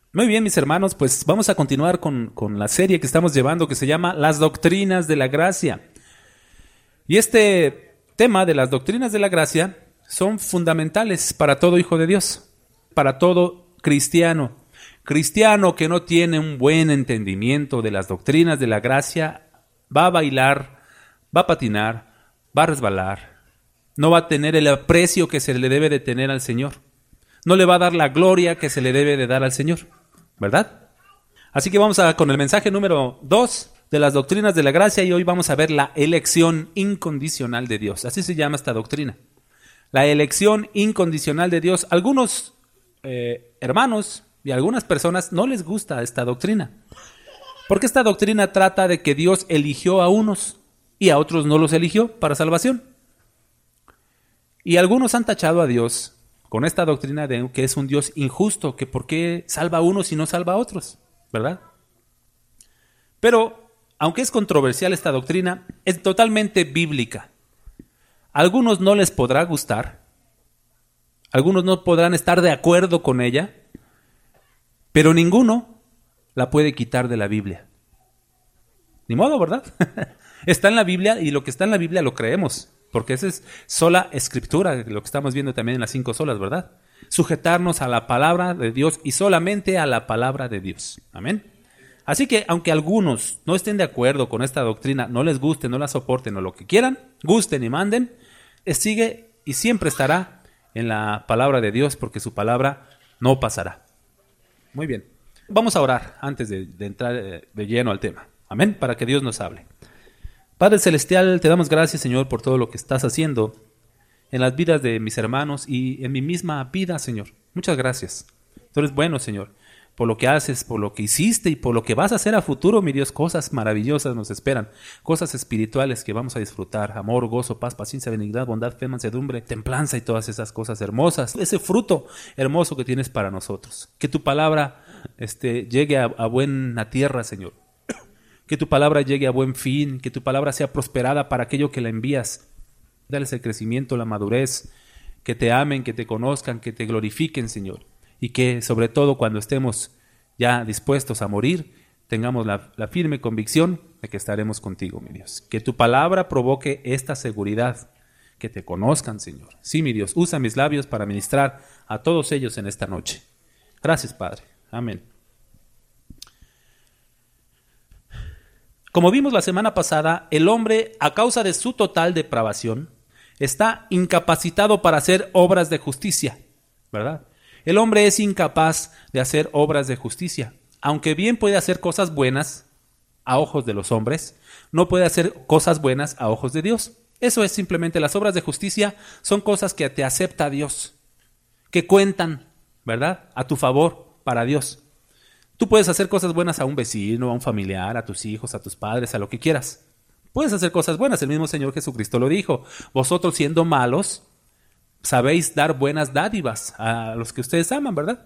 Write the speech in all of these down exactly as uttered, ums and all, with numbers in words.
Muy bien, mis hermanos, pues vamos a continuar con, con la serie que estamos llevando que se llama Las Doctrinas de la Gracia. Y este tema de las doctrinas de la gracia son fundamentales para todo hijo de Dios, para todo cristiano. Cristiano que no tiene un buen entendimiento de las doctrinas de la gracia va a bailar, va a patinar, va a resbalar, no va a tener el aprecio que se le debe de tener al Señor, no le va a dar la gloria que se le debe de dar al Señor, ¿verdad? Así que vamos a con el mensaje número dos de las doctrinas de la gracia y hoy vamos a ver la elección incondicional de Dios. Así se llama esta doctrina. La elección incondicional de Dios. Algunos eh, hermanos y algunas personas no les gusta esta doctrina. Porque esta doctrina trata de que Dios eligió a unos y a otros no los eligió para salvación. Y algunos han tachado a Dios con esta doctrina de que es un Dios injusto, que por qué salva a unos y no salva a otros, ¿verdad? Pero, aunque es controversial esta doctrina, es totalmente bíblica. A algunos no les podrá gustar, algunos no podrán estar de acuerdo con ella, pero ninguno la puede quitar de la Biblia. Ni modo, ¿verdad? Está en la Biblia y lo que está en la Biblia lo creemos, porque esa es sola escritura, lo que estamos viendo también en las cinco solas, ¿verdad? Sujetarnos a la palabra de Dios y solamente a la palabra de Dios. Amén. Así que, aunque algunos no estén de acuerdo con esta doctrina, no les guste, no la soporten o lo que quieran, gusten y manden, sigue y siempre estará en la palabra de Dios porque su palabra no pasará. Muy bien. Vamos a orar antes de, de entrar de lleno al tema. Amén, para que Dios nos hable. Padre Celestial, te damos gracias, Señor, por todo lo que estás haciendo en las vidas de mis hermanos y en mi misma vida, Señor. Muchas gracias. Tú eres bueno, Señor, por lo que haces, por lo que hiciste y por lo que vas a hacer a futuro, mi Dios. Cosas maravillosas nos esperan, cosas espirituales que vamos a disfrutar, amor, gozo, paz, paciencia, benignidad, bondad, fe, mansedumbre, templanza y todas esas cosas hermosas, ese fruto hermoso que tienes para nosotros. Que tu palabra este, llegue a, a buena tierra, Señor. Que tu palabra llegue a buen fin, que tu palabra sea prosperada para aquello que la envías. Dales el crecimiento, la madurez, que te amen, que te conozcan, que te glorifiquen, Señor. Y que sobre todo cuando estemos ya dispuestos a morir, tengamos la, la firme convicción de que estaremos contigo, mi Dios. Que tu palabra provoque esta seguridad, que te conozcan, Señor. Sí, mi Dios, usa mis labios para ministrar a todos ellos en esta noche. Gracias, Padre. Amén. Como vimos la semana pasada, el hombre, a causa de su total depravación, está incapacitado para hacer obras de justicia, ¿verdad? El hombre es incapaz de hacer obras de justicia. Aunque bien puede hacer cosas buenas a ojos de los hombres, no puede hacer cosas buenas a ojos de Dios. Eso es simplemente, las obras de justicia son cosas que te acepta Dios, que cuentan, ¿verdad?, a tu favor para Dios. Tú puedes hacer cosas buenas a un vecino, a un familiar, a tus hijos, a tus padres, a lo que quieras. Puedes hacer cosas buenas, el mismo Señor Jesucristo lo dijo. Vosotros siendo malos, sabéis dar buenas dádivas a los que ustedes aman, ¿verdad?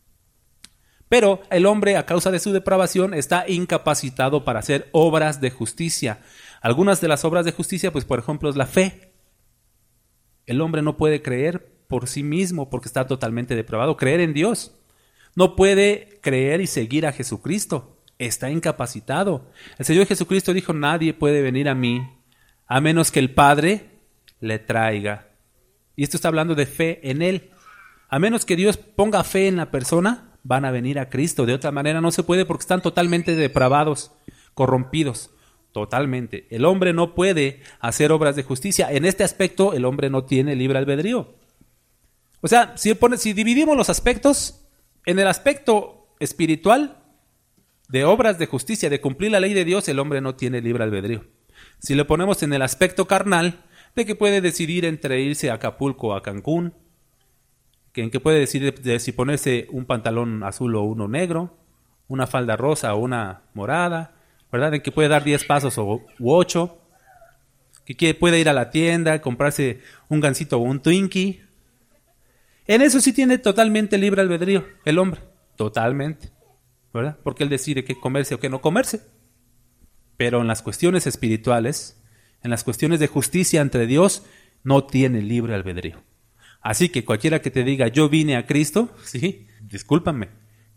Pero el hombre, a causa de su depravación, está incapacitado para hacer obras de justicia. Algunas de las obras de justicia, pues por ejemplo, es la fe. El hombre no puede creer por sí mismo porque está totalmente depravado, creer en Dios. No puede creer y seguir a Jesucristo. Está incapacitado. El Señor Jesucristo dijo, nadie puede venir a mí a menos que el Padre le traiga. Y esto está hablando de fe en Él. A menos que Dios ponga fe en la persona, van a venir a Cristo. De otra manera no se puede porque están totalmente depravados, corrompidos. Totalmente. El hombre no puede hacer obras de justicia. En este aspecto, el hombre no tiene libre albedrío. O sea, si, pone, si dividimos los aspectos, en el aspecto espiritual de obras de justicia, de cumplir la ley de Dios, el hombre no tiene libre albedrío. Si lo ponemos en el aspecto carnal, de que puede decidir entre irse a Acapulco o a Cancún, que en que puede decidir de si ponerse un pantalón azul o uno negro, una falda rosa o una morada, ¿verdad? En que puede dar diez pasos o u ocho, que puede ir a la tienda, comprarse un gansito o un Twinkie. En eso sí tiene totalmente libre albedrío el hombre, totalmente, ¿verdad? Porque él decide qué comerse o qué no comerse. Pero en las cuestiones espirituales, en las cuestiones de justicia entre Dios, no tiene libre albedrío. Así que cualquiera que te diga, yo vine a Cristo, sí, discúlpame,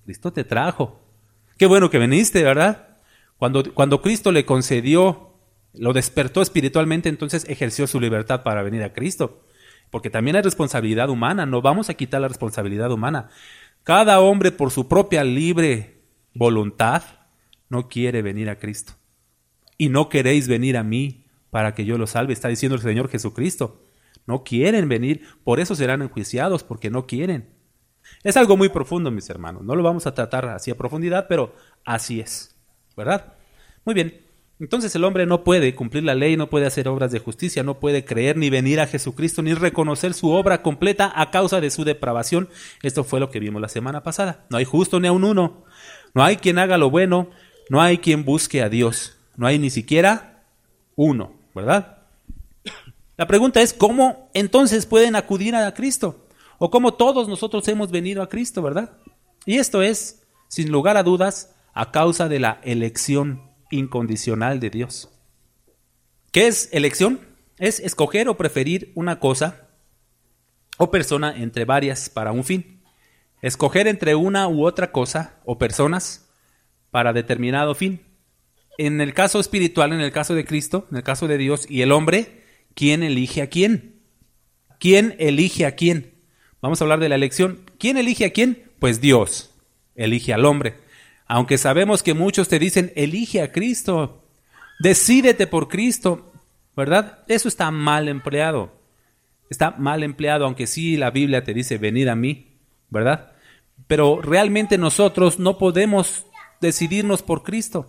Cristo te trajo. Qué bueno que viniste, ¿verdad? Cuando, cuando Cristo le concedió, lo despertó espiritualmente, entonces ejerció su libertad para venir a Cristo. Porque también hay responsabilidad humana, no vamos a quitar la responsabilidad humana. Cada hombre por su propia libre voluntad no quiere venir a Cristo. Y no queréis venir a mí para que yo los salve, está diciendo el Señor Jesucristo. No quieren venir, por eso serán enjuiciados, porque no quieren. Es algo muy profundo, mis hermanos. No lo vamos a tratar así a profundidad, pero así es, ¿verdad? Muy bien. Entonces el hombre no puede cumplir la ley, no puede hacer obras de justicia, no puede creer ni venir a Jesucristo, ni reconocer su obra completa a causa de su depravación. Esto fue lo que vimos la semana pasada. No hay justo ni aun uno. No hay quien haga lo bueno, no hay quien busque a Dios. No hay ni siquiera uno, ¿verdad? La pregunta es, ¿cómo entonces pueden acudir a Cristo? O cómo todos nosotros hemos venido a Cristo, ¿verdad? Y esto es, sin lugar a dudas, a causa de la elección incondicional de Dios. ¿Qué es elección? Es escoger o preferir una cosa o persona entre varias para un fin. Escoger entre una u otra cosa o personas para determinado fin. En el caso espiritual, en el caso de Cristo, en el caso de Dios y el hombre, ¿quién elige a quién? ¿Quién elige a quién? Vamos a hablar de la elección. ¿Quién elige a quién? Pues Dios elige al hombre. Aunque sabemos que muchos te dicen, elige a Cristo, decídete por Cristo, ¿verdad? Eso está mal empleado. Está mal empleado, aunque sí la Biblia te dice, venid a mí, ¿verdad? Pero realmente nosotros no podemos decidirnos por Cristo.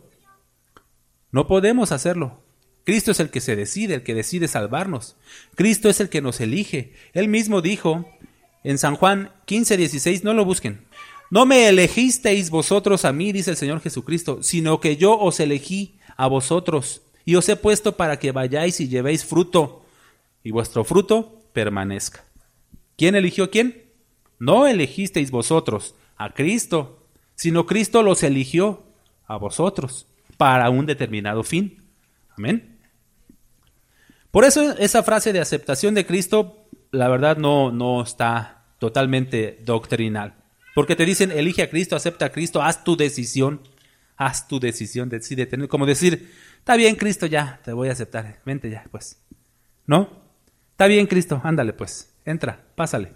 No podemos hacerlo. Cristo es el que se decide, el que decide salvarnos. Cristo es el que nos elige. Él mismo dijo en San Juan quince, dieciséis, no lo busquen. No me elegisteis vosotros a mí, dice el Señor Jesucristo, sino que yo os elegí a vosotros y os he puesto para que vayáis y llevéis fruto y vuestro fruto permanezca. ¿Quién eligió a quién? No elegisteis vosotros a Cristo, sino Cristo los eligió a vosotros para un determinado fin. Amén. Por eso esa frase de aceptación de Cristo, la verdad no, no está totalmente doctrinal. Porque te dicen, elige a Cristo, acepta a Cristo, haz tu decisión, haz tu decisión, decide tener, como decir, está bien Cristo, ya, te voy a aceptar, vente ya, pues. ¿No? Está bien Cristo, ándale pues, entra, pásale.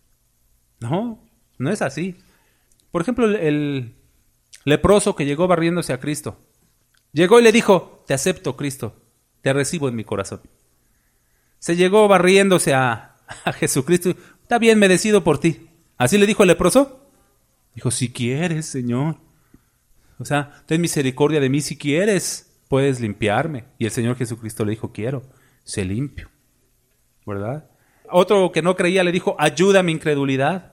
No, no es así. Por ejemplo, el, el leproso que llegó barriéndose a Cristo, llegó y le dijo, te acepto Cristo, te recibo en mi corazón. Se llegó barriéndose a, a Jesucristo, está bien, me decido por ti. ¿Así le dijo el leproso? Dijo, si quieres, Señor. O sea, ten misericordia de mí, si quieres, puedes limpiarme. Y el Señor Jesucristo le dijo, quiero, sé limpio. ¿Verdad? Otro que no creía le dijo, ayuda a mi incredulidad.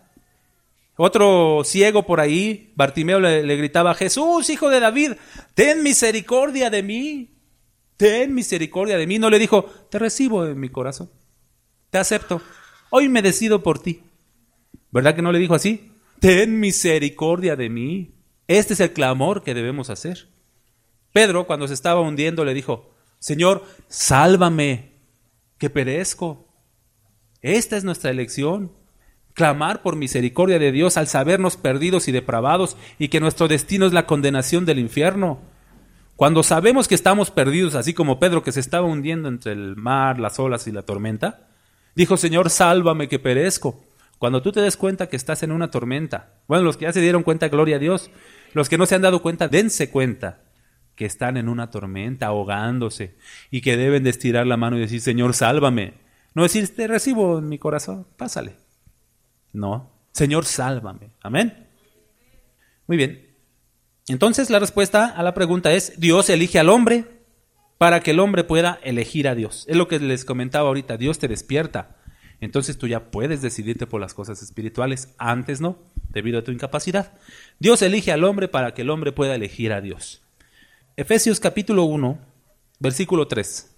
Otro ciego por ahí, Bartimeo, le, le gritaba, Jesús, hijo de David, ten misericordia de mí. Ten misericordia de mí. No le dijo, te recibo en mi corazón. Te acepto. Hoy me decido por ti. ¿Verdad que no le dijo así? Ten misericordia de mí. Este es el clamor que debemos hacer. Pedro, cuando se estaba hundiendo, le dijo, Señor, sálvame, que perezco. Esta es nuestra elección. Clamar por misericordia de Dios al sabernos perdidos y depravados y que nuestro destino es la condenación del infierno. Cuando sabemos que estamos perdidos, así como Pedro que se estaba hundiendo entre el mar, las olas y la tormenta, dijo, Señor, sálvame, que perezco. Cuando tú te des cuenta que estás en una tormenta, bueno, los que ya se dieron cuenta, gloria a Dios, los que no se han dado cuenta, dense cuenta que están en una tormenta, ahogándose, y que deben de estirar la mano y decir, Señor, sálvame. No decir, te recibo en mi corazón, pásale. No, Señor, sálvame. Amén. Muy bien. Entonces la respuesta a la pregunta es, Dios elige al hombre para que el hombre pueda elegir a Dios. Es lo que les comentaba ahorita, Dios te despierta. Entonces tú ya puedes decidirte por las cosas espirituales. Antes no, debido a tu incapacidad. Dios elige al hombre para que el hombre pueda elegir a Dios. Efesios capítulo uno, versículo tres.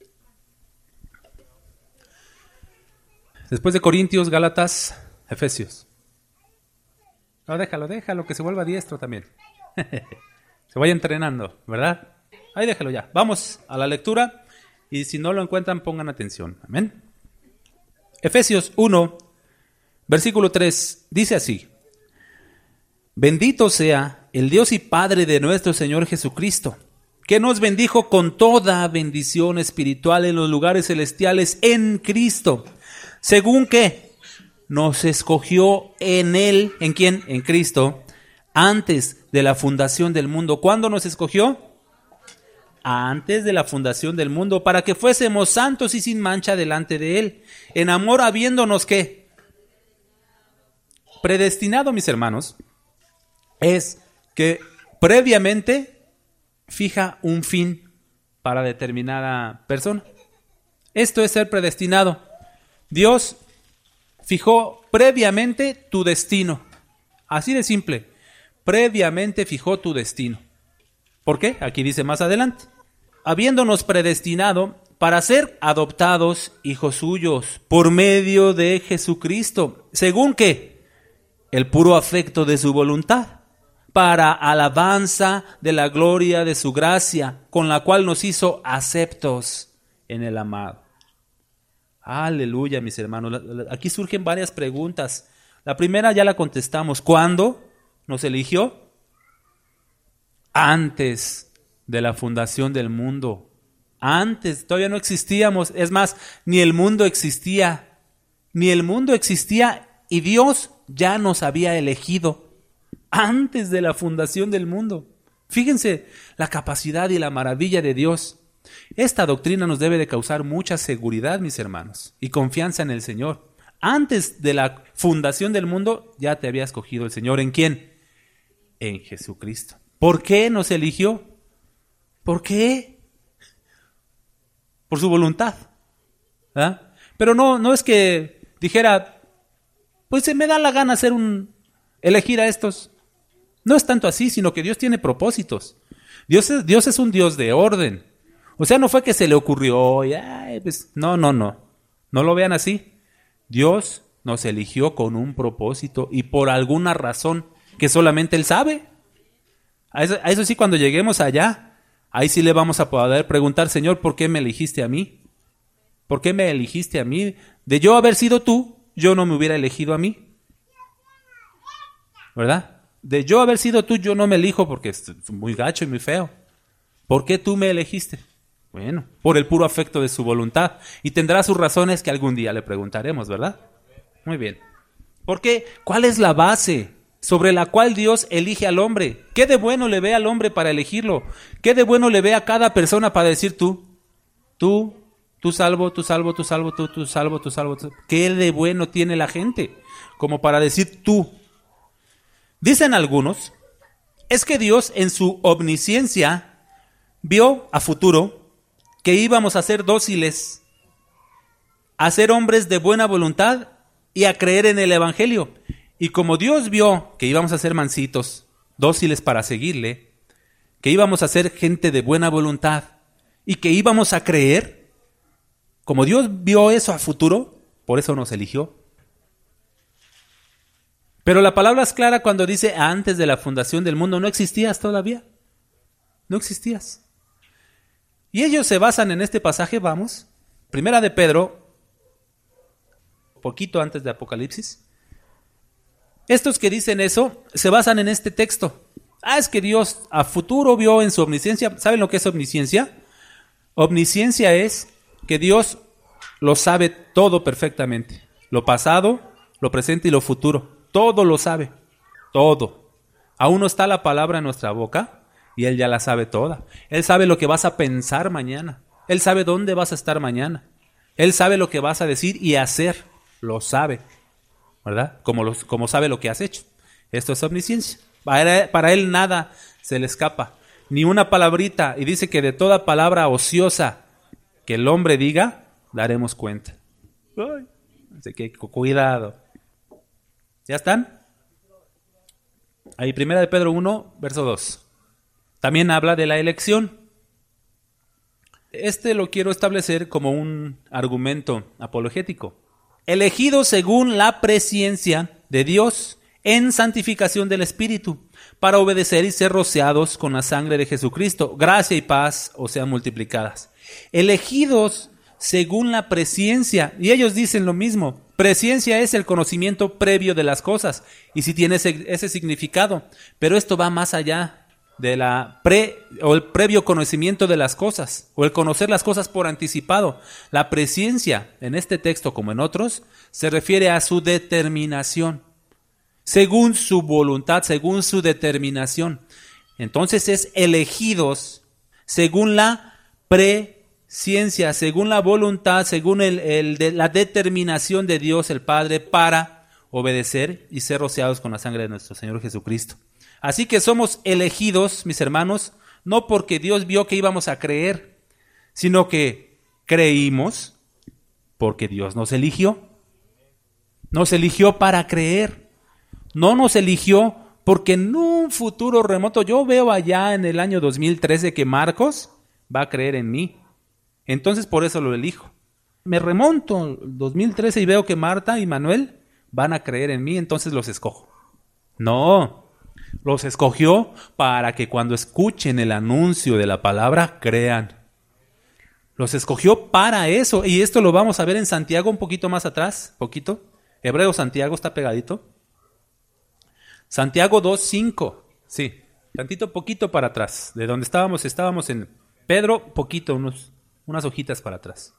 Después de Corintios, Gálatas, Efesios. No, déjalo, déjalo, que se vuelva diestro también. Se vaya entrenando, ¿verdad? Ahí déjalo ya. Vamos a la lectura y si no lo encuentran, pongan atención. Amén. Efesios uno, versículo tres, dice así. Bendito sea el Dios y Padre de nuestro Señor Jesucristo, que nos bendijo con toda bendición espiritual en los lugares celestiales en Cristo, según que nos escogió en Él, ¿en quién? En Cristo, antes de la fundación del mundo. ¿Cuándo nos escogió? Antes de la fundación del mundo, para que fuésemos santos y sin mancha delante de Él, en amor habiéndonos, ¿qué? Predestinado, mis hermanos, es que previamente fija un fin para determinada persona. Esto es ser predestinado. Dios fijó previamente tu destino. Así de simple. Previamente fijó tu destino. ¿Por qué? Aquí dice más adelante. Habiéndonos predestinado para ser adoptados hijos suyos por medio de Jesucristo. ¿Según qué? El puro afecto de su voluntad, para alabanza de la gloria de su gracia, con la cual nos hizo aceptos en el amado. Aleluya, mis hermanos. Aquí surgen varias preguntas. La primera ya la contestamos. ¿Cuándo nos eligió? Antes de la fundación del mundo. Antes, todavía no existíamos. Es más, ni el mundo existía. Ni el mundo existía y Dios ya nos había elegido antes de la fundación del mundo. Fíjense la capacidad y la maravilla de Dios. Esta doctrina nos debe de causar mucha seguridad, mis hermanos, y confianza en el Señor. Antes de la fundación del mundo ya te había escogido el Señor. ¿En quién? En Jesucristo. ¿Por qué nos eligió? ¿Por qué? Por su voluntad. ¿Ah? Pero no, no es que dijera, pues se me da la gana hacer un, elegir a estos. No es tanto así, sino que Dios tiene propósitos. Dios es, Dios es un Dios de orden. O sea, no fue que se le ocurrió, y, ay, pues, no, no, no. No lo vean así. Dios nos eligió con un propósito y por alguna razón que solamente Él sabe. A eso, a eso sí, cuando lleguemos allá, ahí sí le vamos a poder preguntar, Señor, ¿por qué me elegiste a mí? ¿Por qué me elegiste a mí? De yo haber sido tú, yo no me hubiera elegido a mí. ¿Verdad? De yo haber sido tú, yo no me elijo porque es muy gacho y muy feo. ¿Por qué tú me elegiste? Bueno, por el puro afecto de su voluntad. Y tendrá sus razones que algún día le preguntaremos, ¿verdad? Muy bien. ¿Por qué? ¿Cuál es la base sobre la cual Dios elige al hombre? ¿Qué de bueno le ve al hombre para elegirlo? ¿Qué de bueno le ve a cada persona para decir tú? Tú, tú salvo, tú salvo, tú salvo, tú, tú salvo, tú salvo. Tú. ¿Qué de bueno tiene la gente como para decir tú? Dicen algunos, es que Dios en su omnisciencia vio a futuro que íbamos a ser dóciles, a ser hombres de buena voluntad y a creer en el Evangelio. Y como Dios vio que íbamos a ser mansitos, dóciles para seguirle, que íbamos a ser gente de buena voluntad y que íbamos a creer, como Dios vio eso a futuro, por eso nos eligió. Pero la palabra es clara cuando dice antes de la fundación del mundo, no existías todavía, no existías. Y ellos se basan en este pasaje, vamos, Primera de Pedro, poquito antes de Apocalipsis. Estos que dicen eso se basan en este texto. Ah, es que Dios a futuro vio en su omnisciencia. ¿Saben lo que es omnisciencia? Omnisciencia es que Dios lo sabe todo perfectamente. Lo pasado, lo presente y lo futuro. Todo lo sabe. Todo. Aún no está la palabra en nuestra boca y Él ya la sabe toda. Él sabe lo que vas a pensar mañana. Él sabe dónde vas a estar mañana. Él sabe lo que vas a decir y hacer. Lo sabe. ¿Verdad? Como, los, como sabe lo que has hecho. Esto es omnisciencia. Para, para Él nada se le escapa. Ni una palabrita. Y dice que de toda palabra ociosa que el hombre diga, daremos cuenta. Ay, así que cuidado. ¿Ya están? Ahí, Primera de Pedro uno, verso dos. También habla de la elección. Este lo quiero establecer como un argumento apologético. Elegido según la presciencia de Dios en santificación del Espíritu, para obedecer y ser rociados con la sangre de Jesucristo. Gracia y paz os sean multiplicadas. Elegidos según la presciencia. Y ellos dicen lo mismo. Presciencia es el conocimiento previo de las cosas, y sí tiene ese, ese significado, pero esto va más allá de la pre o el previo conocimiento de las cosas, o el conocer las cosas por anticipado. La presciencia, en este texto como en otros, se refiere a su determinación, según su voluntad, según su determinación. Entonces es elegidos según la presciencia, según la voluntad, según el, el de, la determinación de Dios el Padre para obedecer y ser rociados con la sangre de nuestro Señor Jesucristo. Así que somos elegidos, mis hermanos, no porque Dios vio que íbamos a creer, sino que creímos porque Dios nos eligió. Nos eligió para creer. No nos eligió porque en un futuro remoto, yo veo allá en el año dos mil trece que Marcos va a creer en mí. Entonces por eso lo elijo. Me remonto al dos mil trece y veo que Marta y Manuel van a creer en mí, entonces los escojo. No. Los escogió para que cuando escuchen el anuncio de la palabra, crean. Los escogió para eso. Y esto lo vamos a ver en Santiago un poquito más atrás. Poquito. Hebreo Santiago está pegadito. Santiago dos, cinco. Sí, tantito poquito para atrás. De donde estábamos, estábamos en Pedro, poquito, unos, unas hojitas para atrás.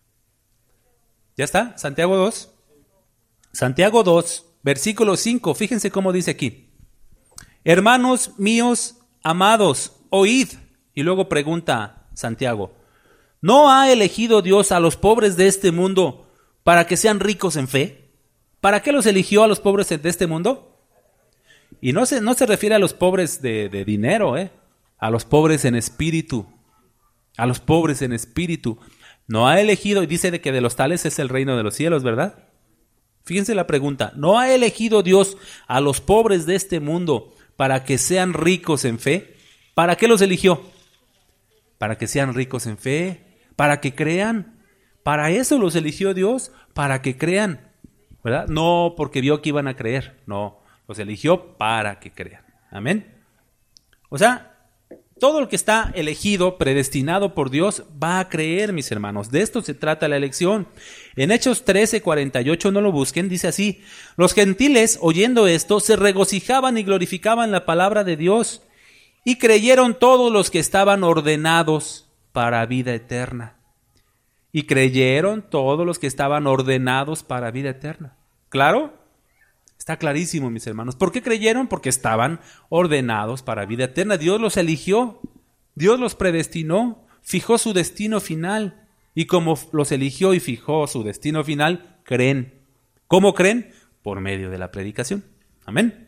¿Ya está? Santiago dos. Santiago dos, versículo cinco. Fíjense cómo dice aquí. Hermanos míos amados, oíd. Y luego pregunta Santiago, ¿no ha elegido Dios a los pobres de este mundo para que sean ricos en fe? ¿Para qué los eligió a los pobres de este mundo? Y no se, no se refiere a los pobres de, de dinero, ¿eh? A los pobres en espíritu. A los pobres en espíritu. No ha elegido, y dice de que de los tales es el reino de los cielos, ¿verdad? Fíjense la pregunta, ¿no ha elegido Dios a los pobres de este mundo para que sean ricos en fe? ¿Para qué los eligió? Para que sean ricos en fe, para que crean. Para eso los eligió Dios, para que crean, ¿verdad? No porque vio que iban a creer, no, los eligió para que crean. Amén. O sea, todo el que está elegido, predestinado por Dios, va a creer, mis hermanos. De esto se trata la elección. En Hechos trece, cuarenta y ocho, no lo busquen, dice así: los gentiles, oyendo esto, se regocijaban y glorificaban la palabra de Dios, y creyeron todos los que estaban ordenados para vida eterna. Y creyeron todos los que estaban ordenados para vida eterna. ¿Claro? Está clarísimo, mis hermanos. ¿Por qué creyeron? Porque estaban ordenados para vida eterna. Dios los eligió, Dios los predestinó, fijó su destino final. Y como los eligió y fijó su destino final, creen. ¿Cómo creen? Por medio de la predicación. Amén.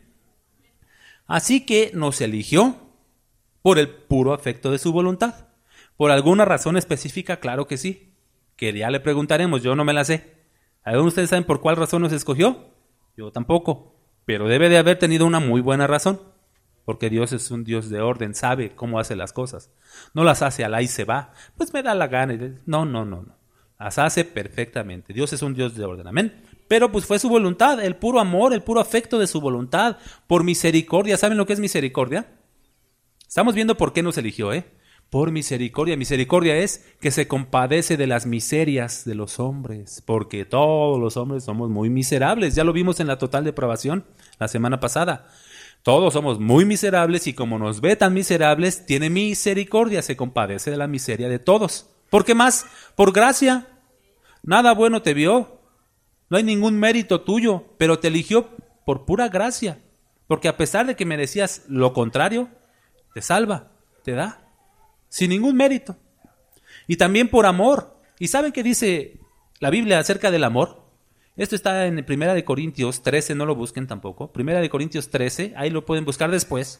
Así que nos eligió por el puro afecto de su voluntad. ¿Por alguna razón específica? Claro que sí. Que ya le preguntaremos, yo no me la sé. ¿Algunos de ustedes saben por cuál razón nos escogió? Yo tampoco, pero debe de haber tenido una muy buena razón, porque Dios es un Dios de orden, sabe cómo hace las cosas. No las hace al ahí se va, pues me da la gana. No, no, no, no. Las hace perfectamente. Dios es un Dios de orden, amén. Pero pues fue su voluntad, el puro amor, el puro afecto de su voluntad, por misericordia. ¿Saben lo que es misericordia? Estamos viendo por qué nos eligió, ¿eh? Por misericordia. Misericordia es que se compadece de las miserias de los hombres, porque todos los hombres somos muy miserables. Ya lo vimos en la total depravación la semana pasada. Todos somos muy miserables y como nos ve tan miserables, tiene misericordia, se compadece de la miseria de todos. ¿Por qué más? Por gracia. Nada bueno te vio. No hay ningún mérito tuyo, pero te eligió por pura gracia. Porque a pesar de que merecías lo contrario, te salva, te da. Sin ningún mérito. Y también por amor. ¿Y saben qué dice la Biblia acerca del amor? Esto está en Primera de Corintios trece, no lo busquen tampoco. Primera de Corintios trece, ahí lo pueden buscar después.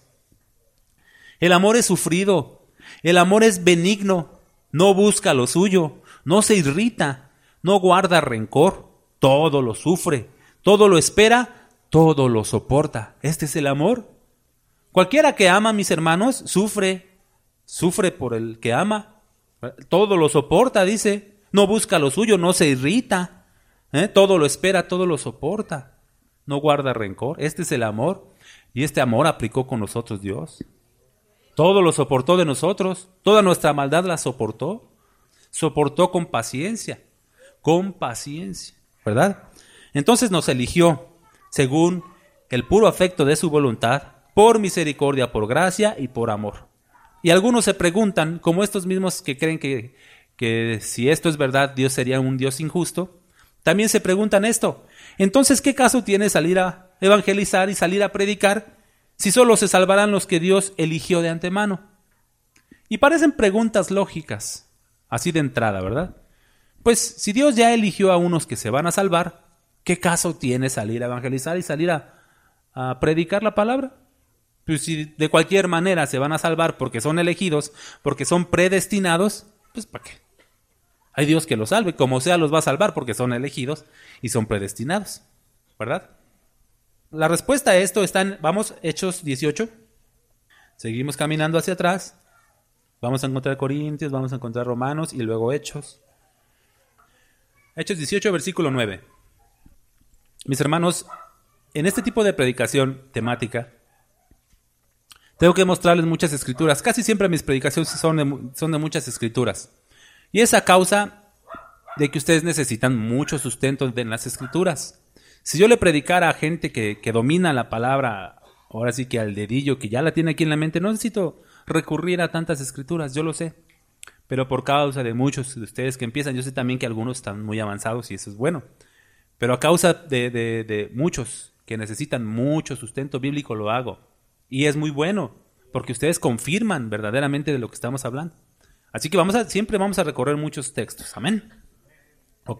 El amor es sufrido. El amor es benigno. No busca lo suyo. No se irrita. No guarda rencor. Todo lo sufre. Todo lo espera. Todo lo soporta. Este es el amor. Cualquiera que ama, mis hermanos, sufre. Sufre por el que ama, todo lo soporta, dice, no busca lo suyo, no se irrita, ¿eh? Todo lo espera, todo lo soporta, no guarda rencor. Este es el amor, y este amor aplicó con nosotros Dios. Todo lo soportó de nosotros, toda nuestra maldad la soportó, soportó con paciencia, con paciencia, ¿verdad? Entonces nos eligió según el puro afecto de su voluntad, por misericordia, por gracia y por amor. Y algunos se preguntan, como estos mismos que creen que, que si esto es verdad, Dios sería un Dios injusto, también se preguntan esto. Entonces, ¿qué caso tiene salir a evangelizar y salir a predicar si solo se salvarán los que Dios eligió de antemano? Y parecen preguntas lógicas, así de entrada, ¿verdad? Pues si Dios ya eligió a unos que se van a salvar, ¿qué caso tiene salir a evangelizar y salir a, a predicar la palabra? Pues si de cualquier manera se van a salvar porque son elegidos, porque son predestinados, pues ¿para qué? Hay Dios que los salve, como sea los va a salvar porque son elegidos y son predestinados, ¿verdad? La respuesta a esto está en, vamos, Hechos dieciocho, seguimos caminando hacia atrás, vamos a encontrar Corintios, vamos a encontrar Romanos y luego Hechos. Hechos dieciocho, versículo nueve. Mis hermanos, en este tipo de predicación temática, tengo que mostrarles muchas escrituras. Casi siempre mis predicaciones son de, son de muchas escrituras. Y es a causa de que ustedes necesitan mucho sustento en las escrituras. Si yo le predicara a gente que, que domina la palabra, ahora sí que al dedillo, que ya la tiene aquí en la mente, no necesito recurrir a tantas escrituras, yo lo sé. Pero por causa de muchos de ustedes que empiezan, yo sé también que algunos están muy avanzados y eso es bueno. Pero a causa de, de, de muchos que necesitan mucho sustento bíblico lo hago. Y es muy bueno, porque ustedes confirman verdaderamente de lo que estamos hablando. Así que vamos a, siempre vamos a recorrer muchos textos. Amén. Ok.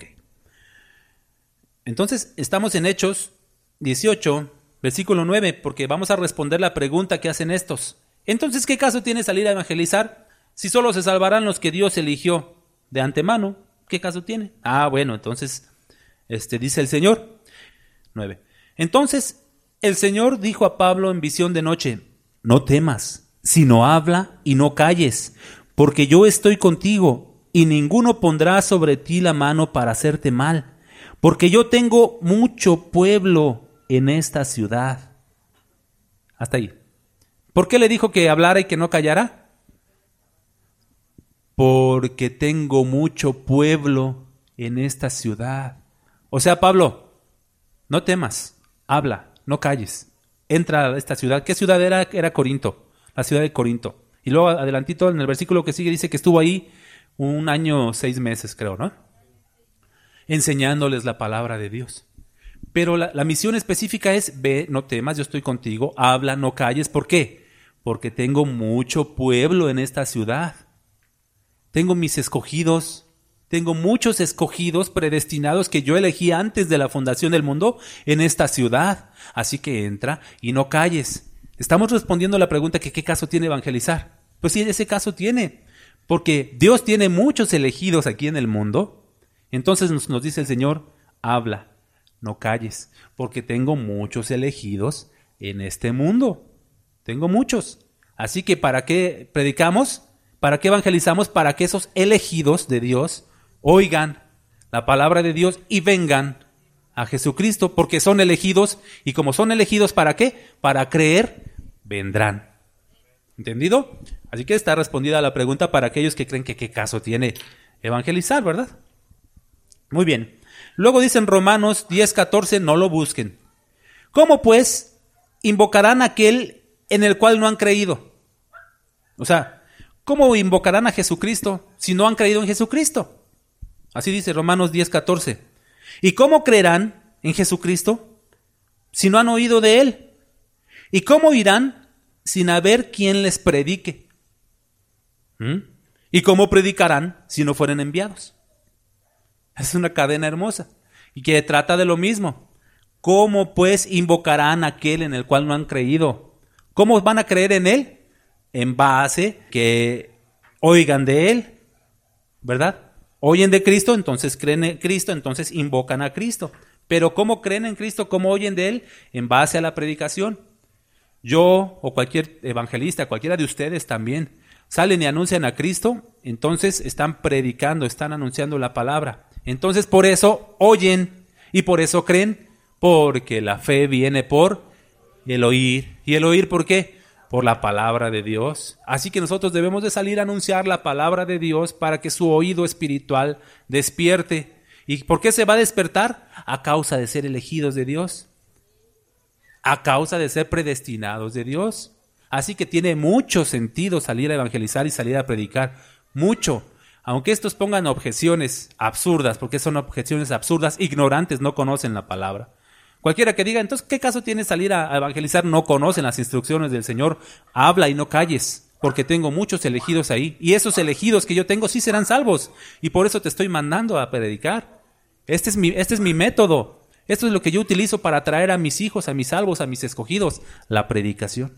Entonces, estamos en Hechos dieciocho, versículo nueve, porque vamos a responder la pregunta que hacen estos. Entonces, ¿qué caso tiene salir a evangelizar si solo se salvarán los que Dios eligió de antemano? ¿Qué caso tiene? Ah, bueno, entonces, este dice el Señor. nueve. Entonces, el Señor dijo a Pablo en visión de noche: no temas, sino habla y no calles, porque yo estoy contigo, y ninguno pondrá sobre ti la mano para hacerte mal, porque yo tengo mucho pueblo en esta ciudad. Hasta ahí. ¿Por qué le dijo que hablara y que no callara? Porque tengo mucho pueblo en esta ciudad. O sea, Pablo, no temas, habla, no calles. Entra a esta ciudad. ¿Qué ciudad era? Era Corinto, la ciudad de Corinto. Y luego adelantito en el versículo que sigue dice que estuvo ahí un año, seis meses creo, ¿no? Enseñándoles la palabra de Dios. Pero la, la misión específica es: ve, no temas, yo estoy contigo, habla, no calles. ¿Por qué? Porque tengo mucho pueblo en esta ciudad. Tengo mis escogidos, tengo muchos escogidos predestinados que yo elegí antes de la fundación del mundo en esta ciudad. Así que entra y no calles. Estamos respondiendo a la pregunta que ¿qué caso tiene evangelizar? Pues sí, ese caso tiene, porque Dios tiene muchos elegidos aquí en el mundo. Entonces nos, nos dice el Señor: habla, no calles, porque tengo muchos elegidos en este mundo. Tengo muchos. Así que ¿para qué predicamos? ¿Para qué evangelizamos? Para que esos elegidos de Dios oigan la palabra de Dios y vengan a Jesucristo, porque son elegidos, y como son elegidos, ¿para qué? Para creer, vendrán. ¿Entendido? Así que está respondida la pregunta para aquellos que creen que qué caso tiene evangelizar, ¿verdad? Muy bien. Luego dice en Romanos diez catorce, no lo busquen. ¿Cómo pues invocarán a aquel en el cual no han creído? O sea, ¿cómo invocarán a Jesucristo si no han creído en Jesucristo? Así dice Romanos diez catorce. ¿Y cómo creerán en Jesucristo si no han oído de Él? ¿Y cómo irán sin haber quien les predique? ¿Mm? ¿Y cómo predicarán si no fueren enviados? Es una cadena hermosa y que trata de lo mismo. ¿Cómo pues invocarán a aquel en el cual no han creído? ¿Cómo van a creer en Él? En base que oigan de Él, ¿verdad? Oyen de Cristo, entonces creen en Cristo, entonces invocan a Cristo. Pero ¿cómo creen en Cristo? ¿Cómo oyen de Él? En base a la predicación. Yo o cualquier evangelista, cualquiera de ustedes también, salen y anuncian a Cristo, entonces están predicando, están anunciando la palabra. Entonces por eso oyen y por eso creen, porque la fe viene por el oír. ¿Y el oír por qué? Por la palabra de Dios. Así que nosotros debemos de salir a anunciar la palabra de Dios para que su oído espiritual despierte ¿Y por qué se va a despertar? A causa de ser elegidos de Dios. A causa de ser predestinados de Dios. Así que tiene mucho sentido salir a evangelizar y salir a predicar. Mucho. Aunque estos pongan objeciones absurdas, porque son objeciones absurdas, ignorantes, no conocen la palabra. Cualquiera que diga, entonces, ¿qué caso tiene salir a evangelizar? No conocen las instrucciones del Señor. Habla y no calles, porque tengo muchos elegidos ahí. Y esos elegidos que yo tengo sí serán salvos. Y por eso te estoy mandando a predicar. Este es mi, este es mi método. Esto es lo que yo utilizo para atraer a mis hijos, a mis salvos, a mis escogidos. La predicación,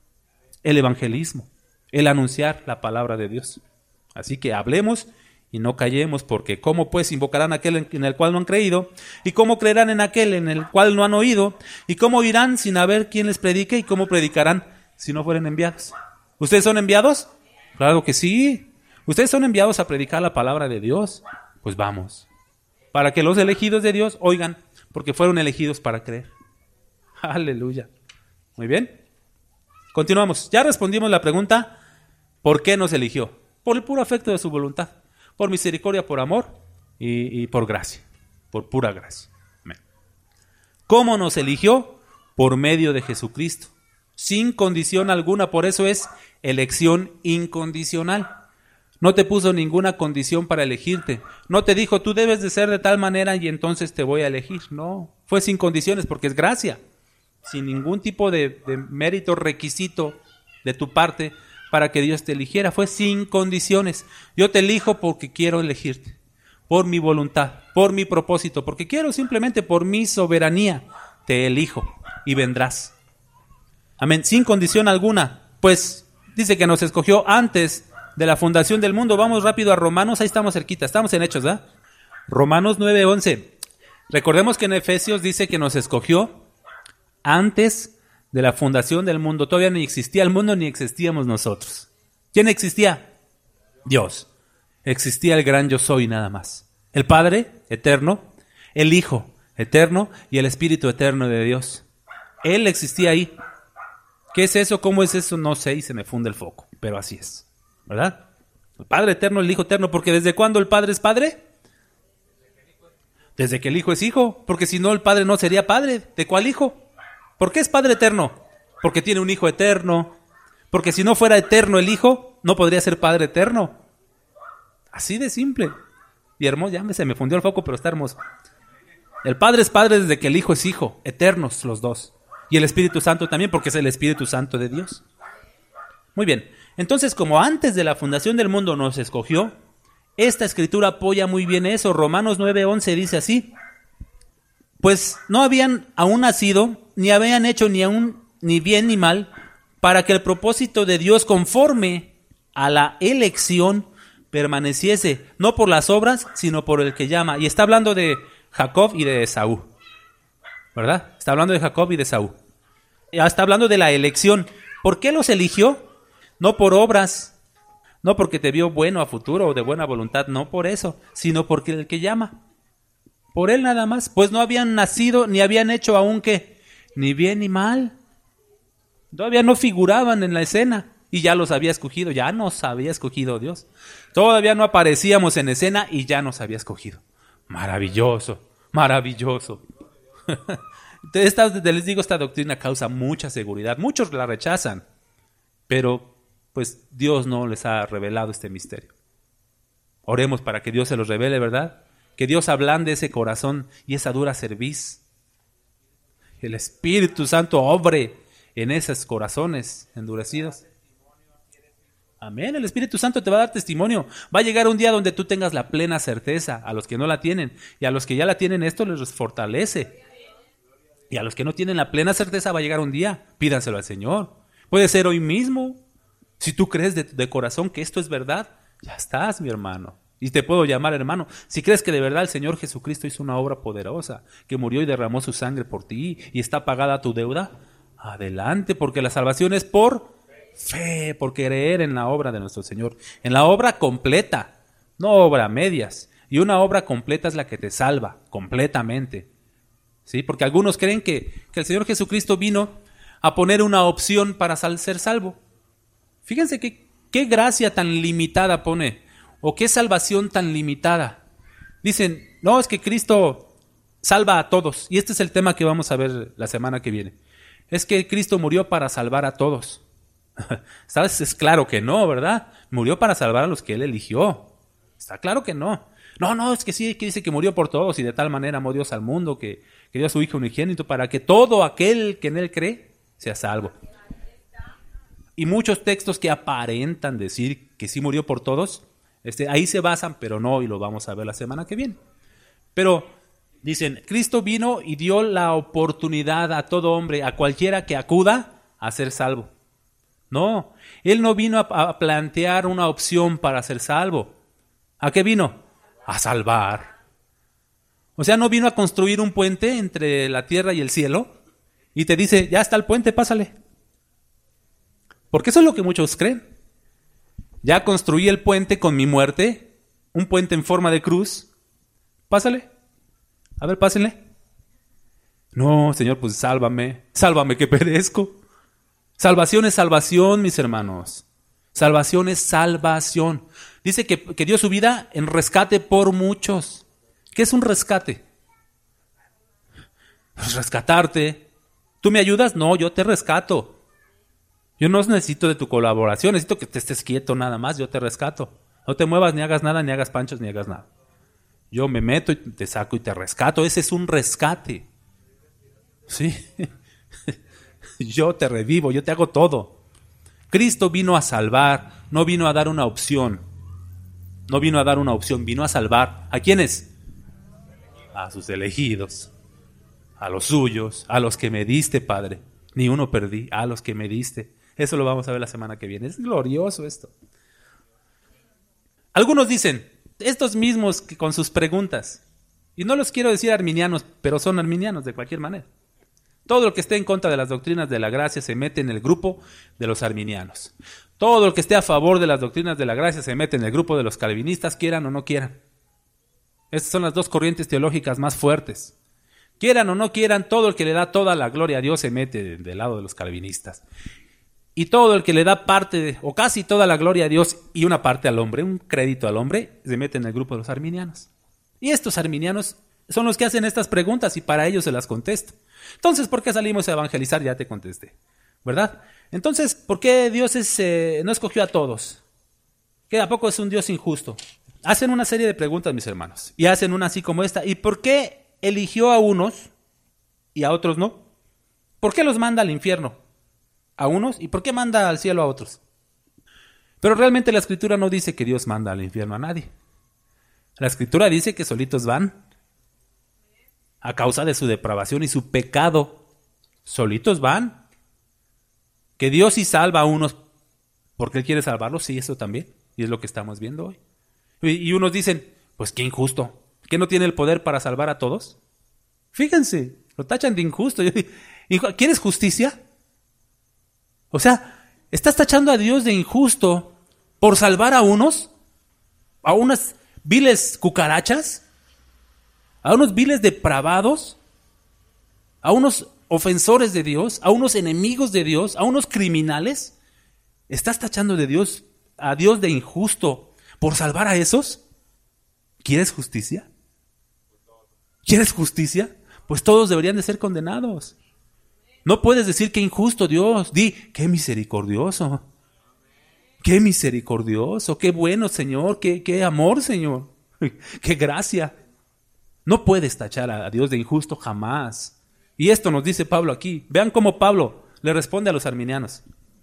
el evangelismo, el anunciar la palabra de Dios. Así que hablemos y no callemos, porque ¿cómo pues invocarán a aquel en el cual no han creído? ¿Y cómo creerán en aquel en el cual no han oído? ¿Y cómo irán sin haber quien les predique? ¿Y cómo predicarán si no fueren enviados? ¿Ustedes son enviados? Claro que sí. ¿Ustedes son enviados a predicar la palabra de Dios? Pues vamos. Para que los elegidos de Dios oigan, porque fueron elegidos para creer. Aleluya. Muy bien. Continuamos. Ya respondimos la pregunta, ¿por qué nos eligió? Por el puro afecto de su voluntad. Por misericordia, por amor y, y por gracia. Por pura gracia. Amén. ¿Cómo nos eligió? Por medio de Jesucristo. Sin condición alguna. Por eso es elección incondicional. No te puso ninguna condición para elegirte. No te dijo, tú debes de ser de tal manera y entonces te voy a elegir. No, fue sin condiciones porque es gracia. Sin ningún tipo de, de mérito, requisito de tu parte para que Dios te eligiera. Fue sin condiciones. Yo te elijo porque quiero elegirte. Por mi voluntad, por mi propósito. Porque quiero simplemente por mi soberanía. Te elijo y vendrás. Amén. Sin condición alguna. Pues dice que nos escogió antes de la fundación del mundo. Vamos rápido a Romanos, ahí estamos cerquita, estamos en Hechos, ¿verdad? Romanos nueve once. Recordemos que en Efesios dice que nos escogió antes de la fundación del mundo. Todavía ni existía el mundo ni existíamos nosotros. ¿Quién existía? Dios. Existía el gran yo soy nada más. El Padre eterno, el Hijo eterno y el Espíritu eterno de Dios. Él existía ahí. ¿Qué es eso? ¿Cómo es eso? No sé y se me funde el foco, pero así es. ¿Verdad? El Padre eterno, el Hijo eterno, porque ¿desde cuándo el Padre es Padre? Desde que el Hijo es Hijo, porque si no el Padre no sería Padre. ¿De cuál Hijo? ¿Por qué es Padre eterno? Porque tiene un Hijo eterno, porque si no fuera eterno el Hijo, no podría ser Padre eterno. Así de simple. Y hermoso, ya me, se me fundió el foco, pero está hermoso. El Padre es Padre desde que el Hijo es Hijo, eternos los dos. Y el Espíritu Santo también, porque es el Espíritu Santo de Dios. Muy bien. Entonces, como antes de la fundación del mundo nos escogió, esta escritura apoya muy bien eso. Romanos nueve once dice así: pues no habían aún nacido, ni habían hecho ni aún ni bien ni mal, para que el propósito de Dios conforme a la elección permaneciese, no por las obras, sino por el que llama. Y está hablando de Jacob y de Esaú, ¿verdad? Está hablando de Jacob y de Esaú. Ya está hablando de la elección. ¿Por qué los eligió? No por obras, no porque te vio bueno a futuro o de buena voluntad, no por eso, sino porque el que llama, por él nada más, pues no habían nacido ni habían hecho aún que, ni bien ni mal, todavía no figuraban en la escena y ya los había escogido, ya nos había escogido Dios, todavía no aparecíamos en escena y ya nos había escogido. Maravilloso, maravilloso. Esta, les digo, esta doctrina causa mucha seguridad, muchos la rechazan, pero pues Dios no les ha revelado este misterio. Oremos para que Dios se los revele, ¿verdad? Que Dios ablande ese corazón y esa dura cerviz. El Espíritu Santo obre en esos corazones endurecidos. Amén, el Espíritu Santo te va a dar testimonio. Va a llegar un día donde tú tengas la plena certeza. A los que no la tienen y a los que ya la tienen, esto les fortalece. Y a los que no tienen la plena certeza va a llegar un día. Pídanselo al Señor. Puede ser hoy mismo. Si tú crees de, de corazón que esto es verdad, ya estás, mi hermano. Y te puedo llamar hermano. Si crees que de verdad el Señor Jesucristo hizo una obra poderosa, que murió y derramó su sangre por ti y está pagada tu deuda, adelante, porque la salvación es por fe, por creer en la obra de nuestro Señor. En la obra completa, no obra a medias. Y una obra completa es la que te salva, completamente. ¿Sí? Porque algunos creen que, que el Señor Jesucristo vino a poner una opción para sal, ser salvo. Fíjense que, qué gracia tan limitada pone, o qué salvación tan limitada. Dicen, no, es que Cristo salva a todos. Y este es el tema que vamos a ver la semana que viene. Es que Cristo murió para salvar a todos. ¿Sabes? Es claro que no, ¿verdad? Murió para salvar a los que Él eligió. Está claro que no. No, no, es que sí, que dice que murió por todos y de tal manera amó Dios al mundo que, que dio a su Hijo unigénito para que todo aquel que en Él cree sea salvo. Y muchos textos que aparentan decir que sí murió por todos, este, ahí se basan, pero no, y lo vamos a ver la semana que viene. Pero dicen, Cristo vino y dio la oportunidad a todo hombre, a cualquiera que acuda, a ser salvo. No, Él no vino a, a plantear una opción para ser salvo. ¿A qué vino? A salvar. O sea, no vino a construir un puente entre la tierra y el cielo y te dice, ya está el puente, pásale. Porque eso es lo que muchos creen. Ya construí el puente con mi muerte, un puente en forma de cruz, pásale. A ver, pásenle. No, Señor, pues sálvame, sálvame que perezco. Salvación es salvación, mis hermanos. Salvación es salvación. Dice que, que dio su vida en rescate por muchos. ¿Qué es un rescate? Pues rescatarte. ¿Tú me ayudas? No, yo te rescato. Yo no necesito de tu colaboración, necesito que te estés quieto nada más, yo te rescato. No te muevas, ni hagas nada, ni hagas panchos, ni hagas nada. Yo me meto y te saco y te rescato. Ese es un rescate. Sí. Yo te revivo, yo te hago todo. Cristo vino a salvar, no vino a dar una opción. No vino a dar una opción, vino a salvar. ¿A quiénes? A sus elegidos, a los suyos, a los que me diste, Padre. Ni uno perdí, a los que me diste. Eso lo vamos a ver la semana que viene. Es glorioso esto. Algunos dicen, estos mismos que con sus preguntas, y no los quiero decir arminianos, pero son arminianos de cualquier manera. Todo el que esté en contra de las doctrinas de la gracia se mete en el grupo de los arminianos. Todo el que esté a favor de las doctrinas de la gracia se mete en el grupo de los calvinistas, quieran o no quieran. Estas son las dos corrientes teológicas más fuertes. Quieran o no quieran, todo el que le da toda la gloria a Dios se mete del lado de los calvinistas. Y todo el que le da parte, de, o casi toda la gloria a Dios y una parte al hombre, un crédito al hombre, se mete en el grupo de los arminianos. Y estos arminianos son los que hacen estas preguntas y para ellos se las contesto. Entonces, ¿por qué salimos a evangelizar? Ya te contesté, ¿verdad? Entonces, ¿por qué Dios es, eh, no escogió a todos? ¿Que a poco es un Dios injusto? Hacen una serie de preguntas, mis hermanos, y hacen una así como esta. ¿Y por qué eligió a unos y a otros no? ¿Por qué los manda al infierno a unos y por qué manda al cielo a otros? Pero realmente la Escritura no dice que Dios manda al infierno a nadie. La Escritura dice que solitos van. A causa de su depravación y su pecado, solitos van. Que Dios sí salva a unos porque Él quiere salvarlos, sí, eso también. Y es lo que estamos viendo hoy. Y, y unos dicen, pues qué injusto, ¿que no tiene el poder para salvar a todos? Fíjense, lo tachan de injusto. ¿Quieres justicia? O sea, ¿estás tachando a Dios de injusto por salvar a unos? ¿A unas viles cucarachas? ¿A unos viles depravados? ¿A unos ofensores de Dios? ¿A unos enemigos de Dios? ¿A unos criminales? ¿Estás tachando de Dios a Dios de injusto por salvar a esos? ¿Quieres justicia? ¿Quieres justicia? Pues todos deberían de ser condenados. No puedes decir que injusto Dios. Di, qué misericordioso. Qué misericordioso. Qué bueno, Señor. Qué, qué amor, Señor. Qué gracia. No puedes tachar a Dios de injusto jamás. Y esto nos dice Pablo aquí. Vean cómo Pablo le responde a los arminianos.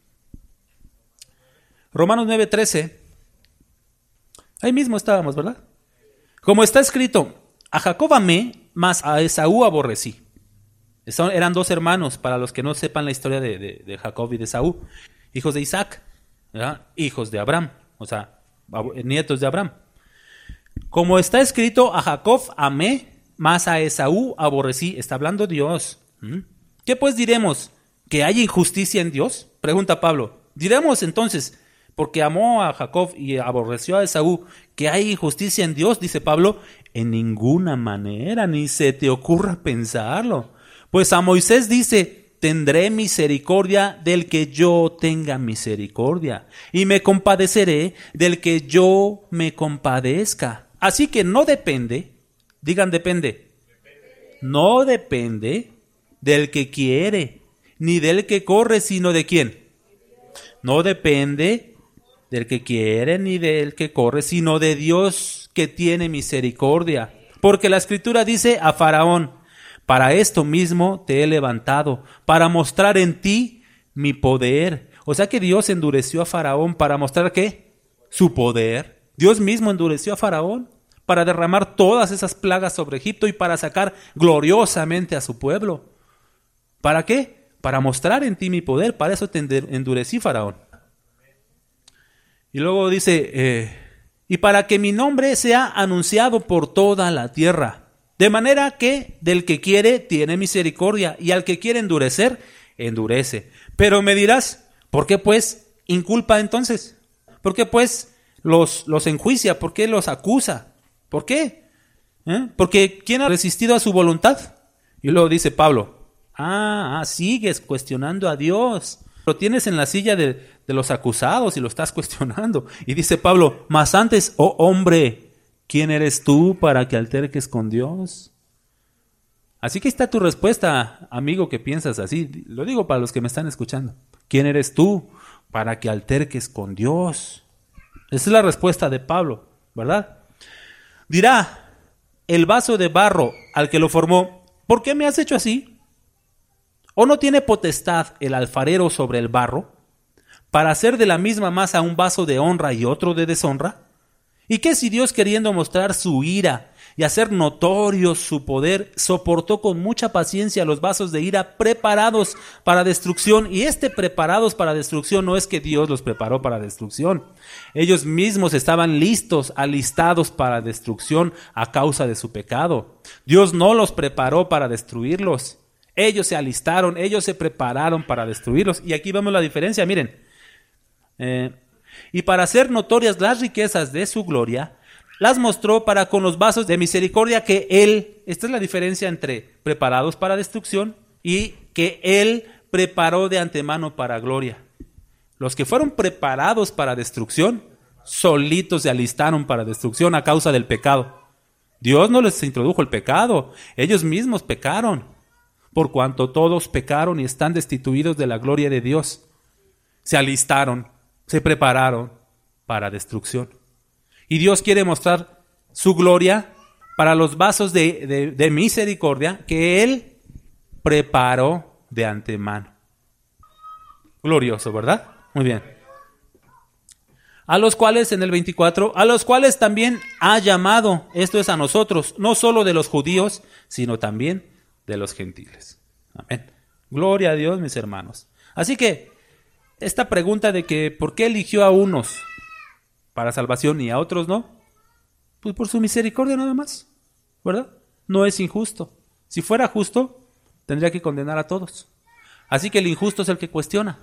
Romanos nueve trece. Ahí mismo estábamos, ¿verdad? Como está escrito, a Jacob amé, mas a Esaú aborrecí. Eran dos hermanos, para los que no sepan la historia de, de, de Jacob y de Esaú. Hijos de Isaac, ¿verdad? Hijos de Abraham, o sea, nietos de Abraham. Como está escrito, a Jacob amé, mas a Esaú aborrecí. Está hablando Dios. ¿Mm? ¿Qué pues diremos? ¿Que hay injusticia en Dios? Pregunta Pablo. Diremos entonces, porque amó a Jacob y aborreció a Esaú, ¿que hay injusticia en Dios? Dice Pablo. En ninguna manera, ni se te ocurra pensarlo. Pues a Moisés dice, tendré misericordia del que yo tenga misericordia, y me compadeceré del que yo me compadezca. Así que no depende Digan depende. No depende del que quiere, ni del que corre, sino de quién. No depende del que quiere, ni del que corre, sino de Dios que tiene misericordia. Porque la Escritura dice a Faraón: para esto mismo te he levantado, para mostrar en ti mi poder. O sea que Dios endureció a Faraón para mostrar ¿qué? Su poder. Dios mismo endureció a Faraón para derramar todas esas plagas sobre Egipto y para sacar gloriosamente a su pueblo. ¿Para qué? Para mostrar en ti mi poder. Para eso te endurecí, Faraón. Y luego dice, eh, y para que mi nombre sea anunciado por toda la tierra. De manera que del que quiere tiene misericordia, y al que quiere endurecer, endurece. Pero me dirás, ¿por qué pues inculpa entonces? ¿Por qué pues los, los enjuicia? ¿Por qué los acusa? ¿Por qué? ¿Eh? Porque ¿quién ha resistido a su voluntad? Y luego dice Pablo, ah, ah sigues cuestionando a Dios. Lo tienes en la silla de, de los acusados y lo estás cuestionando. Y dice Pablo, mas antes, oh hombre, ¿quién eres tú para que alterques con Dios? Así que está tu respuesta, amigo, que piensas así. Lo digo para los que me están escuchando. ¿Quién eres tú para que alterques con Dios? Esa es la respuesta de Pablo, ¿verdad? Dirá el vaso de barro al que lo formó, ¿por qué me has hecho así? ¿O no tiene potestad el alfarero sobre el barro para hacer de la misma masa un vaso de honra y otro de deshonra? ¿Y qué si Dios, queriendo mostrar su ira y hacer notorio su poder, soportó con mucha paciencia los vasos de ira preparados para destrucción? Y este preparados para destrucción no es que Dios los preparó para destrucción. Ellos mismos estaban listos, alistados para destrucción a causa de su pecado. Dios no los preparó para destruirlos. Ellos se alistaron, ellos se prepararon para destruirlos. Y aquí vemos la diferencia, miren. Eh... Y para hacer notorias las riquezas de su gloria, las mostró para con los vasos de misericordia que Él, esta es la diferencia entre preparados para destrucción y que Él preparó de antemano para gloria. Los que fueron preparados para destrucción, solitos se alistaron para destrucción a causa del pecado. Dios no les introdujo el pecado, ellos mismos pecaron, por cuanto todos pecaron y están destituidos de la gloria de Dios. Se alistaron, se prepararon para destrucción. Y Dios quiere mostrar su gloria para los vasos de, de, de misericordia que Él preparó de antemano. Glorioso, ¿verdad? Muy bien. A los cuales, en el veinticuatro, a los cuales también ha llamado, esto es a nosotros, no solo de los judíos, sino también de los gentiles. Amén. Gloria a Dios, mis hermanos. Así que, esta pregunta de que ¿por qué eligió a unos para salvación y a otros no? Pues por su misericordia nada más, ¿verdad? No es injusto. Si fuera justo, tendría que condenar a todos. Así que el injusto es el que cuestiona.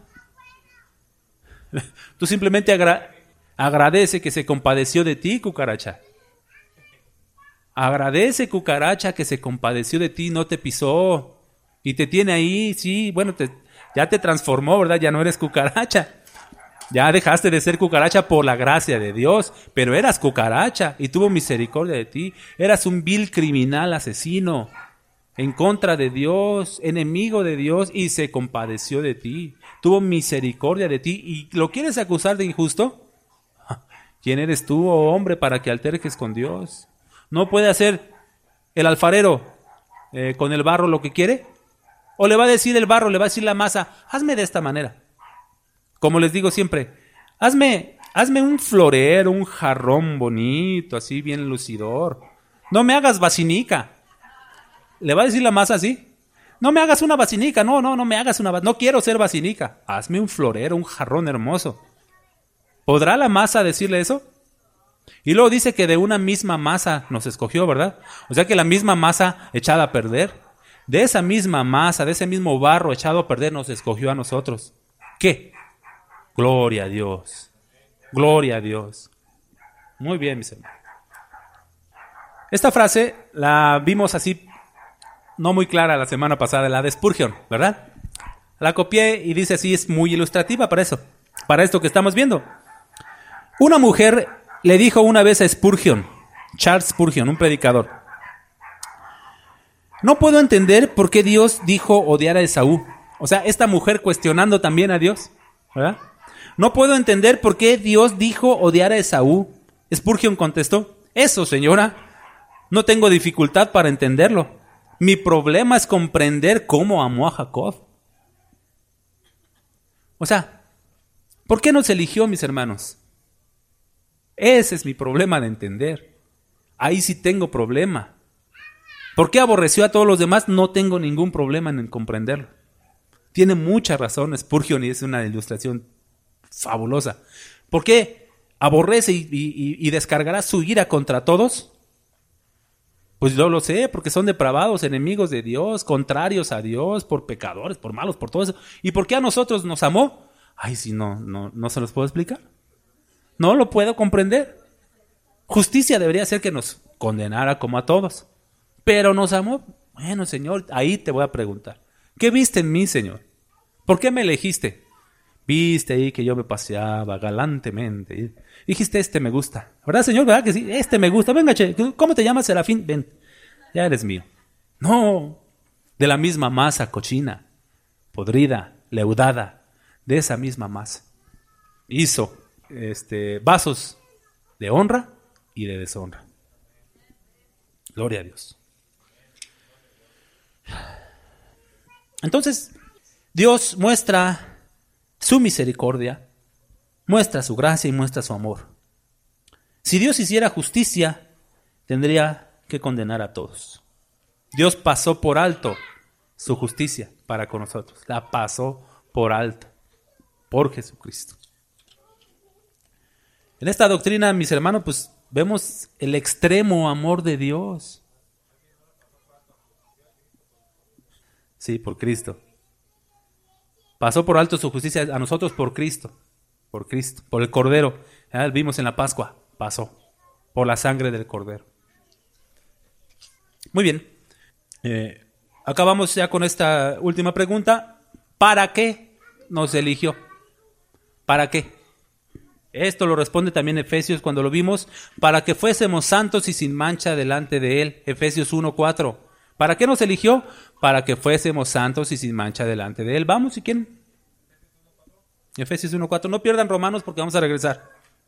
Tú simplemente agra- agradece que se compadeció de ti, cucaracha. Agradece, cucaracha, que se compadeció de ti, no te pisó y te tiene ahí, sí, bueno, te... ya te transformó, ¿verdad? Ya no eres cucaracha. Ya dejaste de ser cucaracha por la gracia de Dios, pero eras cucaracha y tuvo misericordia de ti. Eras un vil criminal asesino en contra de Dios, enemigo de Dios, y se compadeció de ti. Tuvo misericordia de ti. ¿Y lo quieres acusar de injusto? ¿Quién eres tú, oh hombre, para que alterques con Dios? ¿No puede hacer el alfarero eh, con el barro lo que quiere? ¿O le va a decir el barro, le va a decir la masa, hazme de esta manera? Como les digo siempre, hazme, hazme un florero, un jarrón bonito, así bien lucidor. No me hagas vacinica. ¿Le va a decir la masa así? No me hagas una vacinica, no, no, no me hagas una vacinica. No quiero ser vacinica. Hazme un florero, un jarrón hermoso. ¿Podrá la masa decirle eso? Y luego dice que de una misma masa nos escogió, ¿verdad? O sea que la misma masa echada a perder. De esa misma masa, de ese mismo barro echado a perder, nos escogió a nosotros. ¿Qué? Gloria a Dios. Gloria a Dios. Muy bien, mis hermanos. Esta frase la vimos así, no muy clara la semana pasada, la de Spurgeon, ¿verdad? La copié y dice así, es muy ilustrativa para eso, para esto que estamos viendo. Una mujer le dijo una vez a Spurgeon, Charles Spurgeon, un predicador, No puedo entender por qué Dios dijo odiar a Esaú. O sea, esta mujer cuestionando también a Dios, ¿verdad? No puedo entender por qué Dios dijo odiar a Esaú. Spurgeon contestó, eso, señora, no tengo dificultad para entenderlo. Mi problema es comprender cómo amó a Jacob. O sea, ¿por qué nos eligió, mis hermanos? Ese es mi problema de entender. Ahí sí tengo problema. ¿Por qué aborreció a todos los demás? No tengo ningún problema en comprenderlo. Tiene muchas razones, Spurgeon, y es una ilustración fabulosa. ¿Por qué aborrece y, y, y descargará su ira contra todos? Pues yo lo sé, porque son depravados, enemigos de Dios, contrarios a Dios, por pecadores, por malos, por todo eso. ¿Y por qué a nosotros nos amó? Ay, si no, no, no se los puedo explicar. No lo puedo comprender. Justicia debería ser que nos condenara como a todos. Pero nos amó. Bueno, Señor, ahí te voy a preguntar. ¿Qué viste en mí, Señor? ¿Por qué me elegiste? Viste ahí que yo me paseaba galantemente. Dijiste, este me gusta. ¿Verdad, Señor? ¿Verdad que sí? Este me gusta. Venga, che, ¿cómo te llamas, Serafín? Ven, ya eres mío. No, de la misma masa cochina, podrida, leudada, de esa misma masa. Hizo este, vasos de honra y de deshonra. Gloria a Dios. Entonces, Dios muestra su misericordia, muestra su gracia y muestra su amor. Si Dios hiciera justicia, tendría que condenar a todos. Dios pasó por alto su justicia para con nosotros. La pasó por alto, por Jesucristo. En esta doctrina, mis hermanos, pues vemos el extremo amor de Dios. Sí, por Cristo. Pasó por alto su justicia a nosotros por Cristo. Por Cristo, por el Cordero. Ya vimos en la Pascua, pasó. Por la sangre del Cordero. Muy bien. Eh, acabamos ya con esta última pregunta. ¿Para qué nos eligió? ¿Para qué? Esto lo responde también Efesios cuando lo vimos. Para que fuésemos santos y sin mancha delante de Él. Efesios uno cuatro. ¿Para qué nos eligió? Para que fuésemos santos y sin mancha delante de Él. Vamos, si quieren. Efesios uno cuatro. No pierdan Romanos porque vamos a regresar.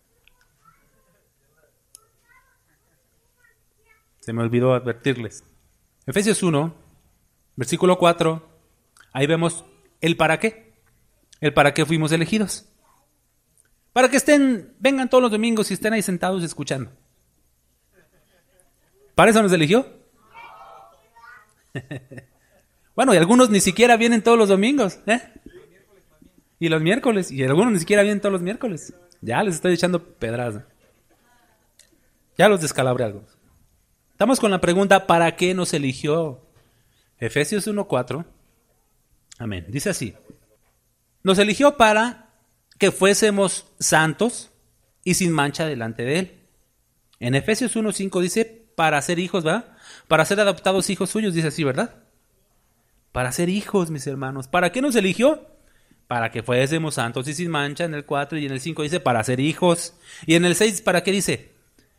Se me olvidó advertirles. Efesios uno, versículo cuatro. Ahí vemos el para qué. El para qué fuimos elegidos. Para que estén, vengan todos los domingos y estén ahí sentados escuchando. ¿Para eso nos eligió? Bueno, y algunos ni siquiera vienen todos los domingos, ¿eh? Y los miércoles, y algunos ni siquiera vienen todos los miércoles. Ya les estoy echando pedradas. Ya los descalabré algo. Estamos con la pregunta, ¿para qué nos eligió? Efesios uno cuatro. Amén. Dice así. Nos eligió para que fuésemos santos y sin mancha delante de Él. En Efesios uno cinco dice, para ser hijos, ¿verdad? Para ser adoptados hijos suyos, dice así, ¿verdad? Para ser hijos, mis hermanos. ¿Para qué nos eligió? Para que fuésemos santos y sin mancha, en el cuatro, y en el cinco dice, para ser hijos. Y en el seis, ¿para qué dice?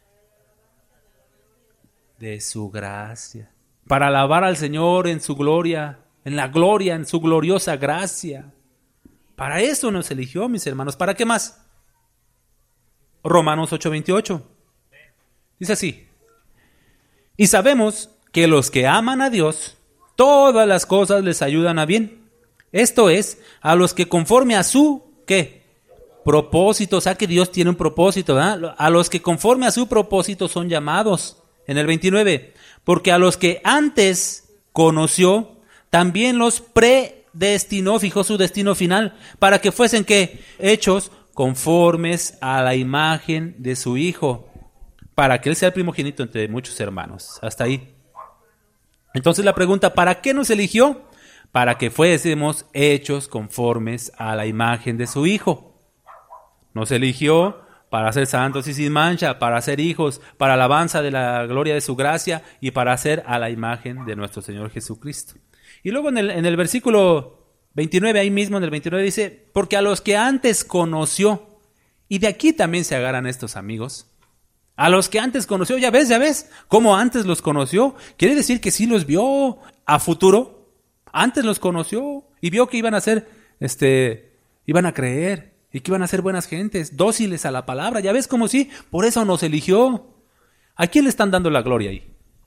De su gracia. Para alabar al Señor en su gloria, en la gloria, en su gloriosa gracia. Para eso nos eligió, mis hermanos. ¿Para qué más? Romanos ocho veintiocho. Dice así. Y sabemos que los que aman a Dios, todas las cosas les ayudan a bien. Esto es, a los que conforme a su, ¿qué? Propósito, o sea que Dios tiene un propósito, ¿verdad? A los que conforme a su propósito son llamados. En el veintinueve, porque a los que antes conoció, también los predestinó, fijó su destino final, para que fuesen, ¿qué? Hechos conformes a la imagen de su Hijo, para que Él sea el primogénito entre muchos hermanos. Hasta ahí. Entonces la pregunta, ¿para qué nos eligió? Para que fuésemos hechos conformes a la imagen de su Hijo. Nos eligió para ser santos y sin mancha, para ser hijos, para alabanza de la gloria de su gracia y para ser a la imagen de nuestro Señor Jesucristo. Y luego en el, en el versículo veintinueve, ahí mismo en el veintinueve dice, porque a los que antes conoció, y de aquí también se agarran estos amigos, A los que antes conoció, ya ves, ya ves, cómo antes los conoció. Quiere decir que sí los vio a futuro. Antes los conoció y vio que iban a ser, este, iban a creer y que iban a ser buenas gentes, dóciles a la palabra. Ya ves cómo sí, por eso nos eligió. ¿A quién le están dando la gloria ahí?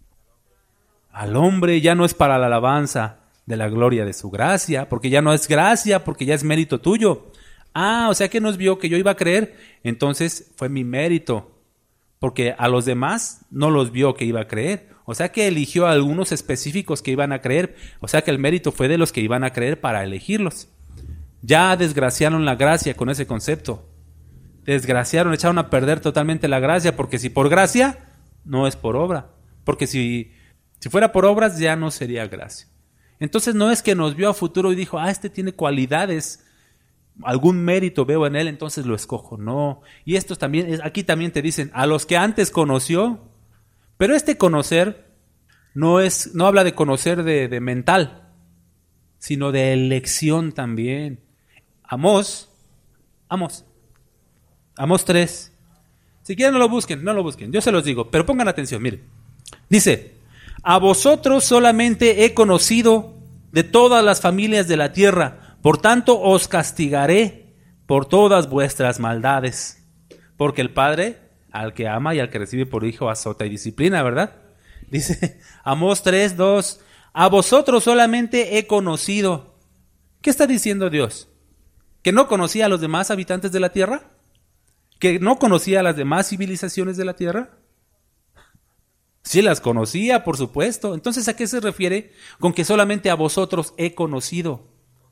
Al hombre. Ya no es para la alabanza de la gloria de su gracia, porque ya no es gracia, porque ya es mérito tuyo. Ah, o sea que nos vio que yo iba a creer, entonces fue mi mérito. Porque a los demás no los vio que iba a creer. O sea que eligió a algunos específicos que iban a creer. O sea que el mérito fue de los que iban a creer para elegirlos. Ya desgraciaron la gracia con ese concepto. Desgraciaron, echaron a perder totalmente la gracia. Porque si por gracia, no es por obra. Porque si, si fuera por obras, ya no sería gracia. Entonces no es que nos vio a futuro y dijo, ah, este tiene cualidades, algún mérito veo en él, entonces lo escojo. No. Y estos también, aquí también te dicen, a los que antes conoció, pero este conocer no es, no habla de conocer de, de mental, sino de elección también. Amós, Amós, Amós tres. Si quieren no lo busquen, no lo busquen, yo se los digo, pero pongan atención, miren. Dice, a vosotros solamente he conocido de todas las familias de la tierra, por tanto, os castigaré por todas vuestras maldades. Porque el Padre, al que ama y al que recibe por hijo, azota y disciplina, ¿verdad? Dice Amós tres, dos, a vosotros solamente he conocido. ¿Qué está diciendo Dios? ¿Que no conocía a los demás habitantes de la tierra? ¿Que no conocía a las demás civilizaciones de la tierra? Sí las conocía, por supuesto. Entonces, ¿a qué se refiere con que solamente a vosotros he conocido?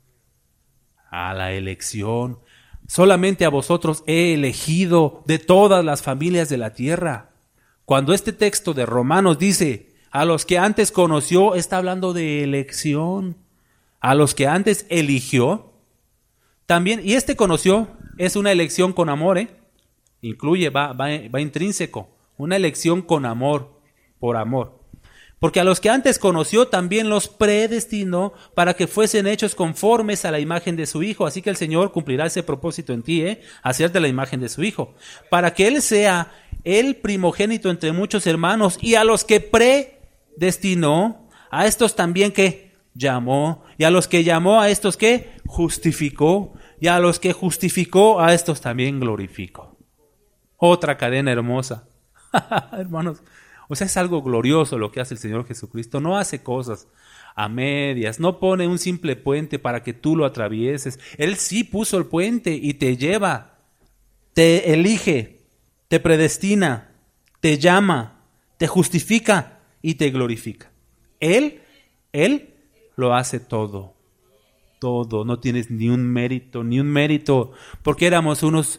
A la elección. Solamente a vosotros he elegido de todas las familias de la tierra. Cuando este texto de Romanos dice, a los que antes conoció, está hablando de elección. A los que antes eligió, también, y este conoció, es una elección con amor, ¿eh? Incluye, va, va, va intrínseco, una elección con amor, por amor. Porque a los que antes conoció también los predestinó para que fuesen hechos conformes a la imagen de su Hijo. Así que el Señor cumplirá ese propósito en ti, ¿eh? Hacerte la imagen de su Hijo. Para que Él sea el primogénito entre muchos hermanos. Y a los que predestinó, a estos también que llamó. Y a los que llamó, a estos que justificó. Y a los que justificó, a estos también glorificó. Otra cadena hermosa. Hermanos. O sea, es algo glorioso lo que hace el Señor Jesucristo. No hace cosas a medias, no pone un simple puente para que tú lo atravieses. Él sí puso el puente y te lleva, te elige, te predestina, te llama, te justifica y te glorifica. Él, Él lo hace todo, todo. No tienes ni un mérito, ni un mérito, porque éramos unos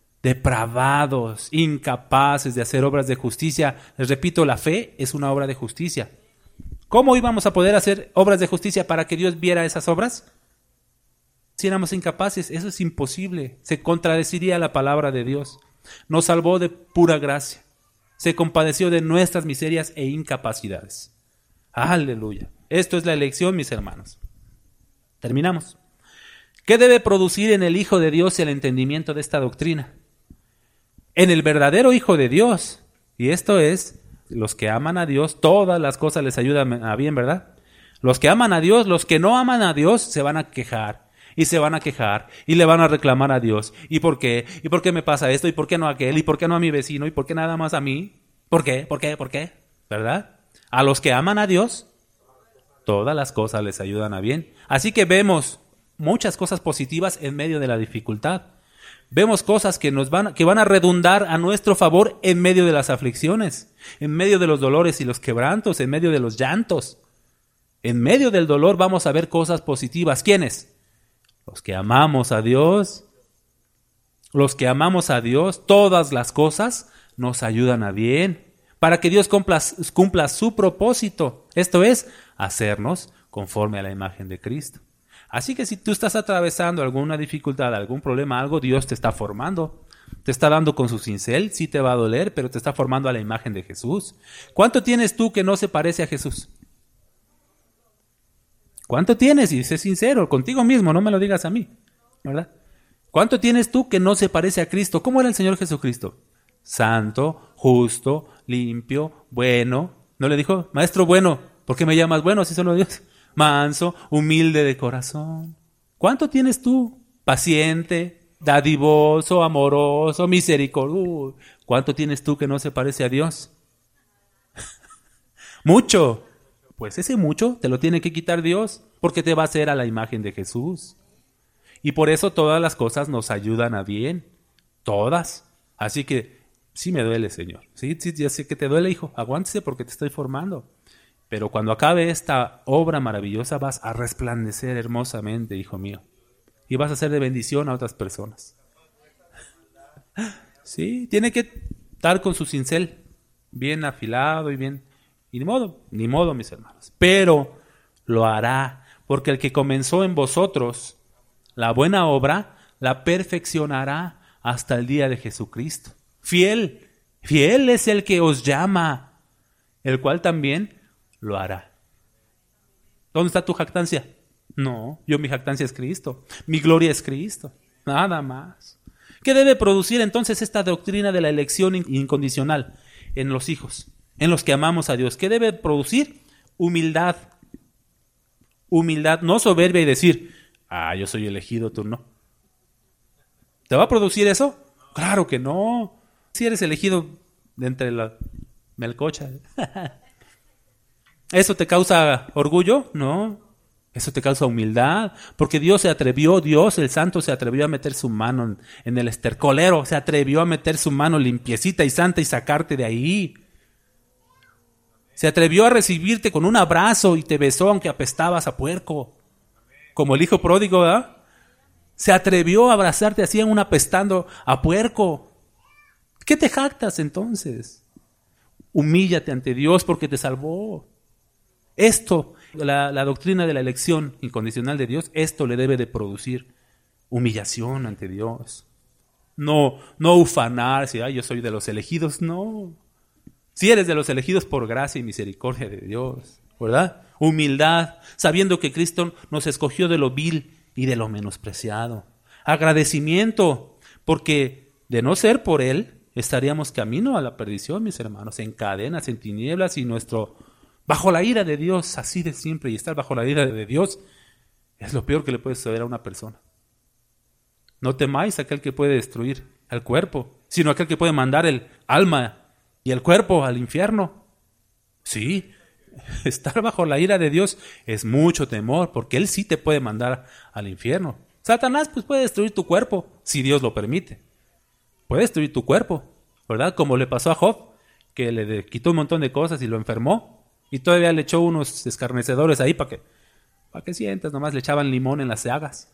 depravados, incapaces de hacer obras de justicia. Les repito, la fe es una obra de justicia. ¿Cómo íbamos a poder hacer obras de justicia para que Dios viera esas obras? Si éramos incapaces, eso es imposible. Se contradeciría la palabra de Dios. Nos salvó de pura gracia. Se compadeció de nuestras miserias e incapacidades. Aleluya. Esto es la elección, mis hermanos. Terminamos. ¿Qué debe producir en el Hijo de Dios el entendimiento de esta doctrina? En el verdadero Hijo de Dios. Y esto es, los que aman a Dios, todas las cosas les ayudan a bien, ¿verdad? Los que aman a Dios, los que no aman a Dios, se van a quejar. Y se van a quejar. Y le van a reclamar a Dios. ¿Y por qué? ¿Y por qué me pasa esto? ¿Y por qué no a aquel? ¿Y por qué no a mi vecino? ¿Y por qué nada más a mí? ¿Por qué? ¿Por qué? ¿Por qué? ¿Verdad? A los que aman a Dios, todas las cosas les ayudan a bien. Así que vemos muchas cosas positivas en medio de la dificultad. Vemos cosas que nos van, que van a redundar a nuestro favor en medio de las aflicciones, en medio de los dolores y los quebrantos, en medio de los llantos. En medio del dolor vamos a ver cosas positivas. ¿Quiénes? Los que amamos a Dios. Los que amamos a Dios, todas las cosas nos ayudan a bien, para que Dios cumpla, cumpla su propósito. Esto es, hacernos conforme a la imagen de Cristo. Así que si tú estás atravesando alguna dificultad, algún problema, algo, Dios te está formando. Te está dando con su cincel, sí te va a doler, pero te está formando a la imagen de Jesús. ¿Cuánto tienes tú que no se parece a Jesús? ¿Cuánto tienes? Y sé sincero, contigo mismo, no me lo digas a mí, ¿verdad? ¿Cuánto tienes tú que no se parece a Cristo? ¿Cómo era el Señor Jesucristo? santo, justo, limpio, bueno. ¿No le dijo, maestro bueno, por qué me llamas bueno? Así solo Dios. Manso, humilde de corazón. ¿Cuánto tienes tú? Paciente, dadivoso, amoroso, misericordioso. ¿Cuánto tienes tú que no se parece a Dios? Mucho. Pues ese mucho te lo tiene que quitar Dios, porque te va a hacer a la imagen de Jesús. Y por eso todas las cosas nos ayudan a bien. Todas. Así que sí me duele, Señor. Sí, sí, ya sé que te duele, hijo. Aguántese porque te estoy formando. Pero cuando acabe esta obra maravillosa vas a resplandecer hermosamente, hijo mío. Y vas a ser de bendición a otras personas. Sí, tiene que estar con su cincel bien afilado y bien... Y ni modo, ni modo, mis hermanos. Pero lo hará, porque el que comenzó en vosotros la buena obra, la perfeccionará hasta el día de Jesucristo. Fiel, fiel es el que os llama, el cual también lo hará. ¿Dónde está tu jactancia? No, yo mi jactancia es Cristo, mi gloria es Cristo, nada más. ¿Qué debe producir entonces esta doctrina de la elección incondicional en los hijos, en los que amamos a Dios? ¿Qué debe producir? Humildad. Humildad, no soberbia y decir, ah, yo soy elegido, tú no. ¿Te va a producir eso? Claro que no. Si eres elegido de entre la melcocha. ¿Eso te causa orgullo? No. Eso te causa humildad, porque Dios se atrevió, Dios el Santo se atrevió a meter su mano en, en el estercolero, se atrevió a meter su mano limpiecita y santa y sacarte de ahí. Se atrevió a recibirte con un abrazo y te besó aunque apestabas a puerco, como el hijo pródigo, ¿verdad? Se atrevió a abrazarte así en un apestando a puerco. ¿Qué te jactas entonces? Humíllate ante Dios porque te salvó. Esto, la, la doctrina de la elección incondicional de Dios, esto le debe de producir humillación ante Dios. No, no ufanar, si ay, yo soy de los elegidos, no. Si eres de los elegidos por gracia y misericordia de Dios, ¿verdad? Humildad, sabiendo que Cristo nos escogió de lo vil y de lo menospreciado. Agradecimiento, porque de no ser por Él, estaríamos camino a la perdición, mis hermanos, en cadenas, en tinieblas y nuestro... bajo la ira de Dios, así de siempre, y estar bajo la ira de Dios es lo peor que le puede suceder a una persona. No temáis a aquel que puede destruir el cuerpo, sino aquel que puede mandar el alma y el cuerpo al infierno. Sí, estar bajo la ira de Dios es mucho temor, porque Él sí te puede mandar al infierno. Satanás pues puede destruir tu cuerpo, si Dios lo permite. Puede destruir tu cuerpo, ¿verdad? Como le pasó a Job, que le quitó un montón de cosas y lo enfermó. Y todavía le echó unos escarnecedores ahí para que, para que sientas, nomás le echaban limón en las llagas.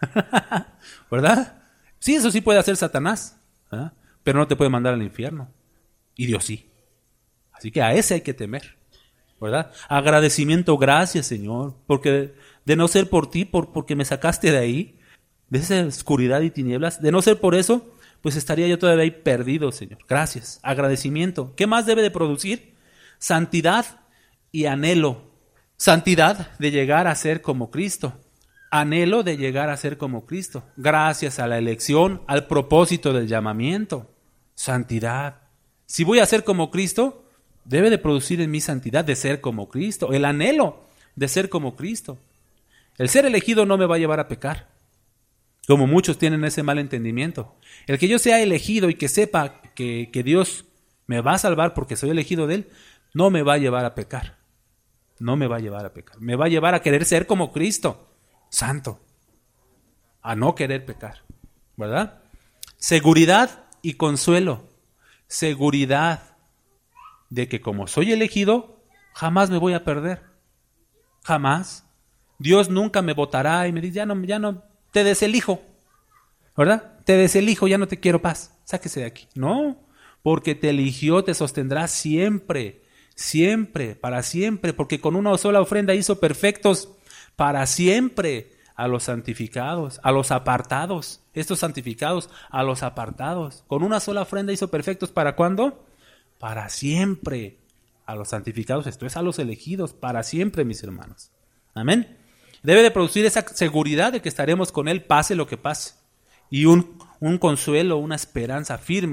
¿Verdad? Sí, eso sí puede hacer Satanás, ¿verdad? Pero no te puede mandar al infierno. Y Dios sí. Así que a ese hay que temer, ¿verdad? Agradecimiento, gracias Señor, porque de no ser por ti, por, porque me sacaste de ahí, de esa oscuridad y tinieblas, de no ser por eso, pues estaría yo todavía ahí perdido, Señor. Gracias. Agradecimiento. ¿Qué más debe de producir? Santidad y anhelo. Santidad de llegar a ser como Cristo. Anhelo de llegar a ser como Cristo. Gracias a la elección, al propósito del llamamiento. Santidad. Si voy a ser como Cristo, debe de producir en mí santidad de ser como Cristo. El anhelo de ser como Cristo. El ser elegido no me va a llevar a pecar, como muchos tienen ese mal entendimiento. El que yo sea elegido y que sepa que, que Dios me va a salvar porque soy elegido de Él, no me va a llevar a pecar. No me va a llevar a pecar. Me va a llevar a querer ser como Cristo, santo. A no querer pecar, ¿verdad? Seguridad y consuelo. Seguridad de que como soy elegido, jamás me voy a perder. Jamás. Dios nunca me votará y me dice, ya no, ya no, te deselijo, ¿verdad? Te deselijo, ya no te quiero paz, sáquese de aquí. No, porque te eligió, te sostendrá siempre, siempre, para siempre, porque con una sola ofrenda hizo perfectos para siempre a los santificados, a los apartados, estos santificados, a los apartados. Con una sola ofrenda hizo perfectos, ¿para cuándo? Para siempre a los santificados, esto es a los elegidos, para siempre, mis hermanos. Amén. Debe de producir esa seguridad de que estaremos con Él pase lo que pase. Y un, un consuelo, una esperanza firme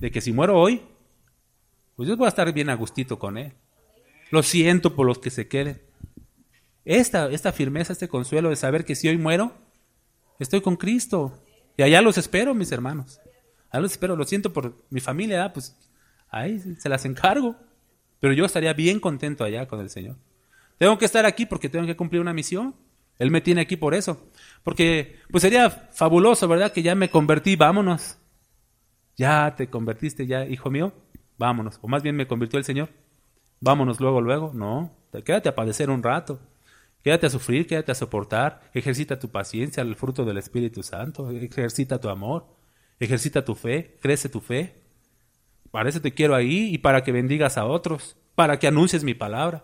de que si muero hoy, pues yo voy a estar bien a gustito con Él. Lo siento por los que se queden. Esta, esta firmeza, este consuelo de saber que si hoy muero, estoy con Cristo. Y allá los espero, mis hermanos. Allá los espero, lo siento por mi familia, ¿eh? Pues ahí se las encargo. Pero yo estaría bien contento allá con el Señor. Tengo que estar aquí porque tengo que cumplir una misión. Él me tiene aquí por eso. Porque pues sería fabuloso, ¿verdad? Que ya me convertí, vámonos. Ya te convertiste, ya, hijo mío, vámonos. O más bien me convirtió el Señor. Vámonos luego, luego. No, quédate a padecer un rato. Quédate a sufrir, quédate a soportar. Ejercita tu paciencia, el fruto del Espíritu Santo. Ejercita tu amor. Ejercita tu fe. Crece tu fe. Para eso te quiero ahí y para que bendigas a otros. Para que anuncies mi palabra.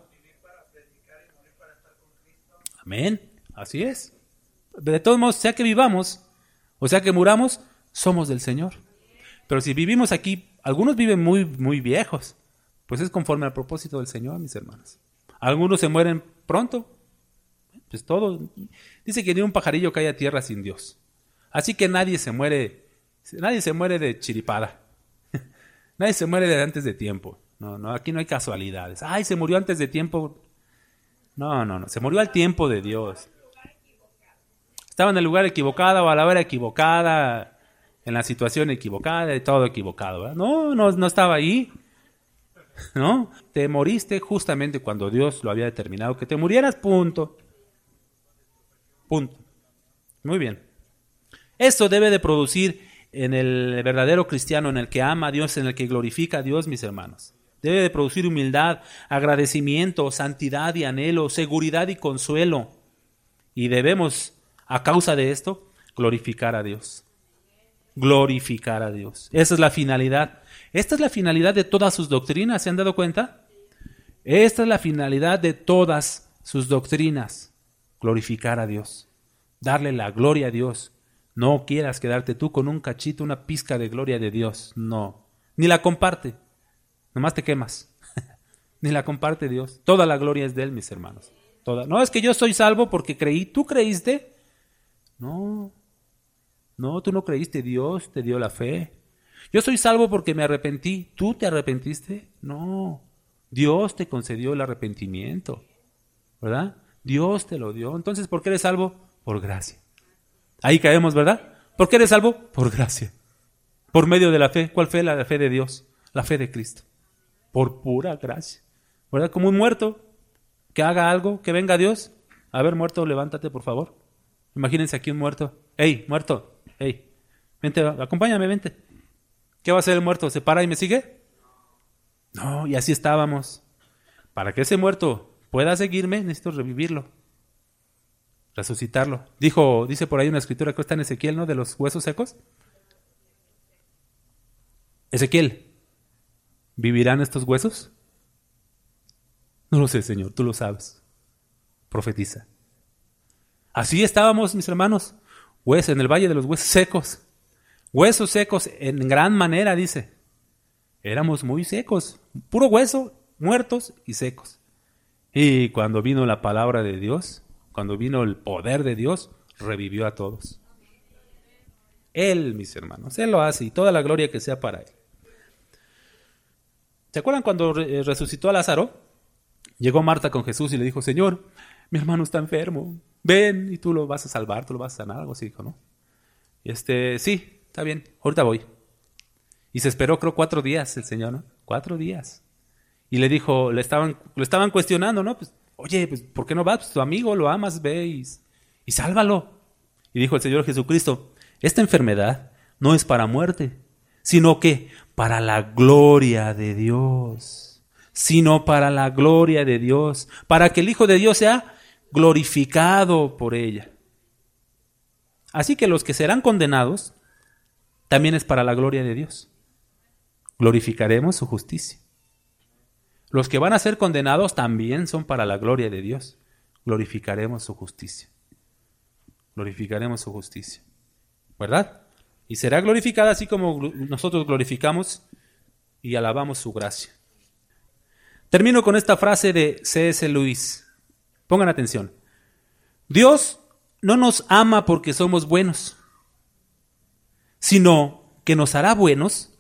Amén. Así es. De todos modos, sea que vivamos o sea que muramos, somos del Señor. Pero si vivimos aquí, algunos viven muy, muy viejos, pues es conforme al propósito del Señor, mis hermanos. Algunos se mueren pronto, pues todo. Dice que ni un pajarillo cae a tierra sin Dios. Así que nadie se muere, nadie se muere de chiripada. Nadie se muere de antes de tiempo. No, no, aquí no hay casualidades. Ay, se murió antes de tiempo. No, no, no, se murió al tiempo de Dios. Estaba en el lugar equivocado o a la hora equivocada, en la situación equivocada y todo equivocado, ¿verdad? No, no, no estaba ahí. ¿No? Te moriste justamente cuando Dios lo había determinado que te murieras, punto. Punto. Muy bien. Esto debe de producir en el verdadero cristiano, en el que ama a Dios, en el que glorifica a Dios, mis hermanos. Debe de producir humildad, agradecimiento, santidad y anhelo, seguridad y consuelo. Y debemos, a causa de esto, glorificar a Dios. Glorificar a Dios. Esa es la finalidad. Esta es la finalidad de todas sus doctrinas, ¿se han dado cuenta? Esta es la finalidad de todas sus doctrinas. Glorificar a Dios. Darle la gloria a Dios. No quieras quedarte tú con un cachito, una pizca de gloria de Dios. No. Ni la comparte. Nomás te quemas. Ni la comparte Dios. Toda la gloria es de Él, mis hermanos. Toda. No, es que yo soy salvo porque creí. ¿Tú creíste? No. No, tú no creíste. Dios te dio la fe. Yo soy salvo porque me arrepentí. ¿Tú te arrepentiste? No. Dios te concedió el arrepentimiento. ¿Verdad? Dios te lo dio. Entonces, ¿por qué eres salvo? Por gracia. Ahí caemos, ¿verdad? ¿Por qué eres salvo? Por gracia. Por medio de la fe. ¿Cuál fe? La fe de Dios. La fe de Cristo. Por pura gracia. ¿Verdad? Como un muerto que haga algo, que venga Dios. A ver, muerto, levántate, por favor. Imagínense aquí un muerto. ¡Ey, muerto! ¡Ey! Vente, acompáñame, vente. ¿Qué va a hacer el muerto? ¿Se para y me sigue? No, y así estábamos. Para que ese muerto pueda seguirme, necesito revivirlo. Resucitarlo. Dijo, dice por ahí una escritura que está en Ezequiel, ¿no? De los huesos secos. Ezequiel, ¿vivirán estos huesos? No lo sé, Señor, tú lo sabes. Profetiza. Así estábamos, mis hermanos, huesos en el valle de los huesos secos. Huesos secos en gran manera, dice. Éramos muy secos, puro hueso, muertos y secos. Y cuando vino la palabra de Dios, cuando vino el poder de Dios, revivió a todos. Él, mis hermanos, Él lo hace y toda la gloria que sea para Él. ¿Se acuerdan cuando resucitó a Lázaro? Llegó Marta con Jesús y le dijo, Señor, mi hermano está enfermo, ven y tú lo vas a salvar, tú lo vas a sanar, algo así dijo, ¿no? Y este, sí, está bien, ahorita voy. Y se esperó, creo, cuatro días el Señor, ¿no? Cuatro días. Y le dijo, le estaban, lo estaban cuestionando, ¿no? Pues, oye, pues, ¿por qué no vas? Pues, tu amigo lo amas, ve y, y sálvalo. Y dijo el Señor Jesucristo, esta enfermedad no es para muerte, sino que para la gloria de Dios. Sino para la gloria de Dios. Para que el Hijo de Dios sea glorificado por ella. Así que los que serán condenados, también es para la gloria de Dios. Glorificaremos su justicia. Los que van a ser condenados también son para la gloria de Dios. Glorificaremos su justicia. Glorificaremos su justicia. ¿Verdad? Y será glorificada así como nosotros glorificamos y alabamos su gracia. Termino con esta frase de C S Lewis. Pongan atención. Dios no nos ama porque somos buenos, sino que nos hará buenos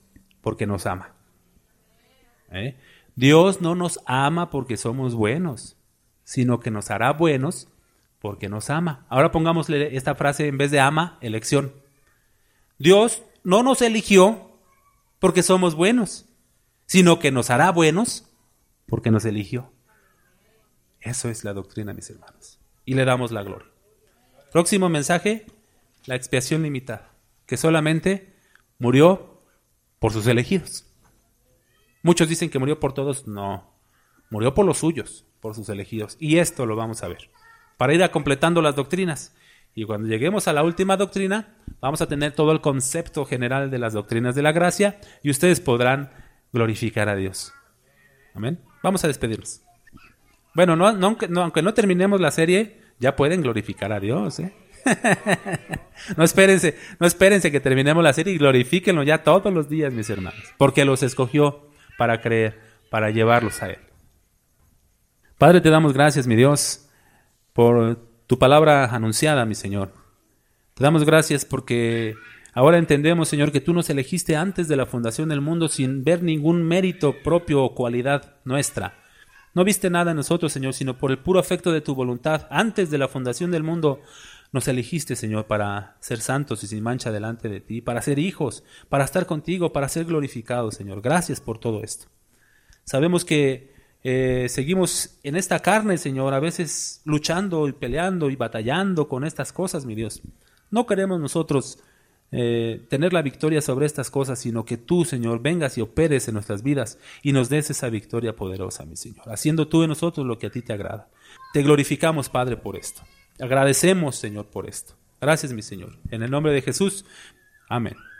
porque nos ama. ¿Eh? Dios no nos ama porque somos buenos, sino que nos hará buenos porque nos ama. Ahora pongámosle esta frase en vez de ama, elección. Dios no nos eligió porque somos buenos, sino que nos hará buenos porque nos eligió. Eso es la doctrina, mis hermanos. Y le damos la gloria. Próximo mensaje, la expiación limitada, que solamente murió por sus elegidos. Muchos dicen que murió por todos. No, murió por los suyos, por sus elegidos. Y esto lo vamos a ver, para ir a completando las doctrinas. Y cuando lleguemos a la última doctrina, vamos a tener todo el concepto general de las doctrinas de la gracia y ustedes podrán glorificar a Dios. Amén. Vamos a despedirnos. Bueno, no, no, aunque, no, aunque no terminemos la serie, ya pueden glorificar a Dios, ¿eh? no espérense, no espérense que terminemos la serie y glorifíquenlo ya todos los días, mis hermanos, porque los escogió para creer, para llevarlos a Él. Padre, te damos gracias, mi Dios, por tu palabra anunciada, mi Señor. Te damos gracias porque ahora entendemos, Señor, que tú nos elegiste antes de la fundación del mundo sin ver ningún mérito propio o cualidad nuestra. No viste nada en nosotros, Señor, sino por el puro afecto de tu voluntad. Antes de la fundación del mundo nos elegiste, Señor, para ser santos y sin mancha delante de ti, para ser hijos, para estar contigo, para ser glorificados, Señor. Gracias por todo esto. Sabemos que eh, seguimos en esta carne, Señor, a veces luchando y peleando y batallando con estas cosas, mi Dios. No queremos nosotros eh, tener la victoria sobre estas cosas, sino que tú, Señor, vengas y operes en nuestras vidas y nos des esa victoria poderosa, mi Señor, haciendo tú en nosotros lo que a ti te agrada. Te glorificamos, Padre, por esto. Agradecemos, Señor, por esto. Gracias, mi Señor. En el nombre de Jesús. Amén.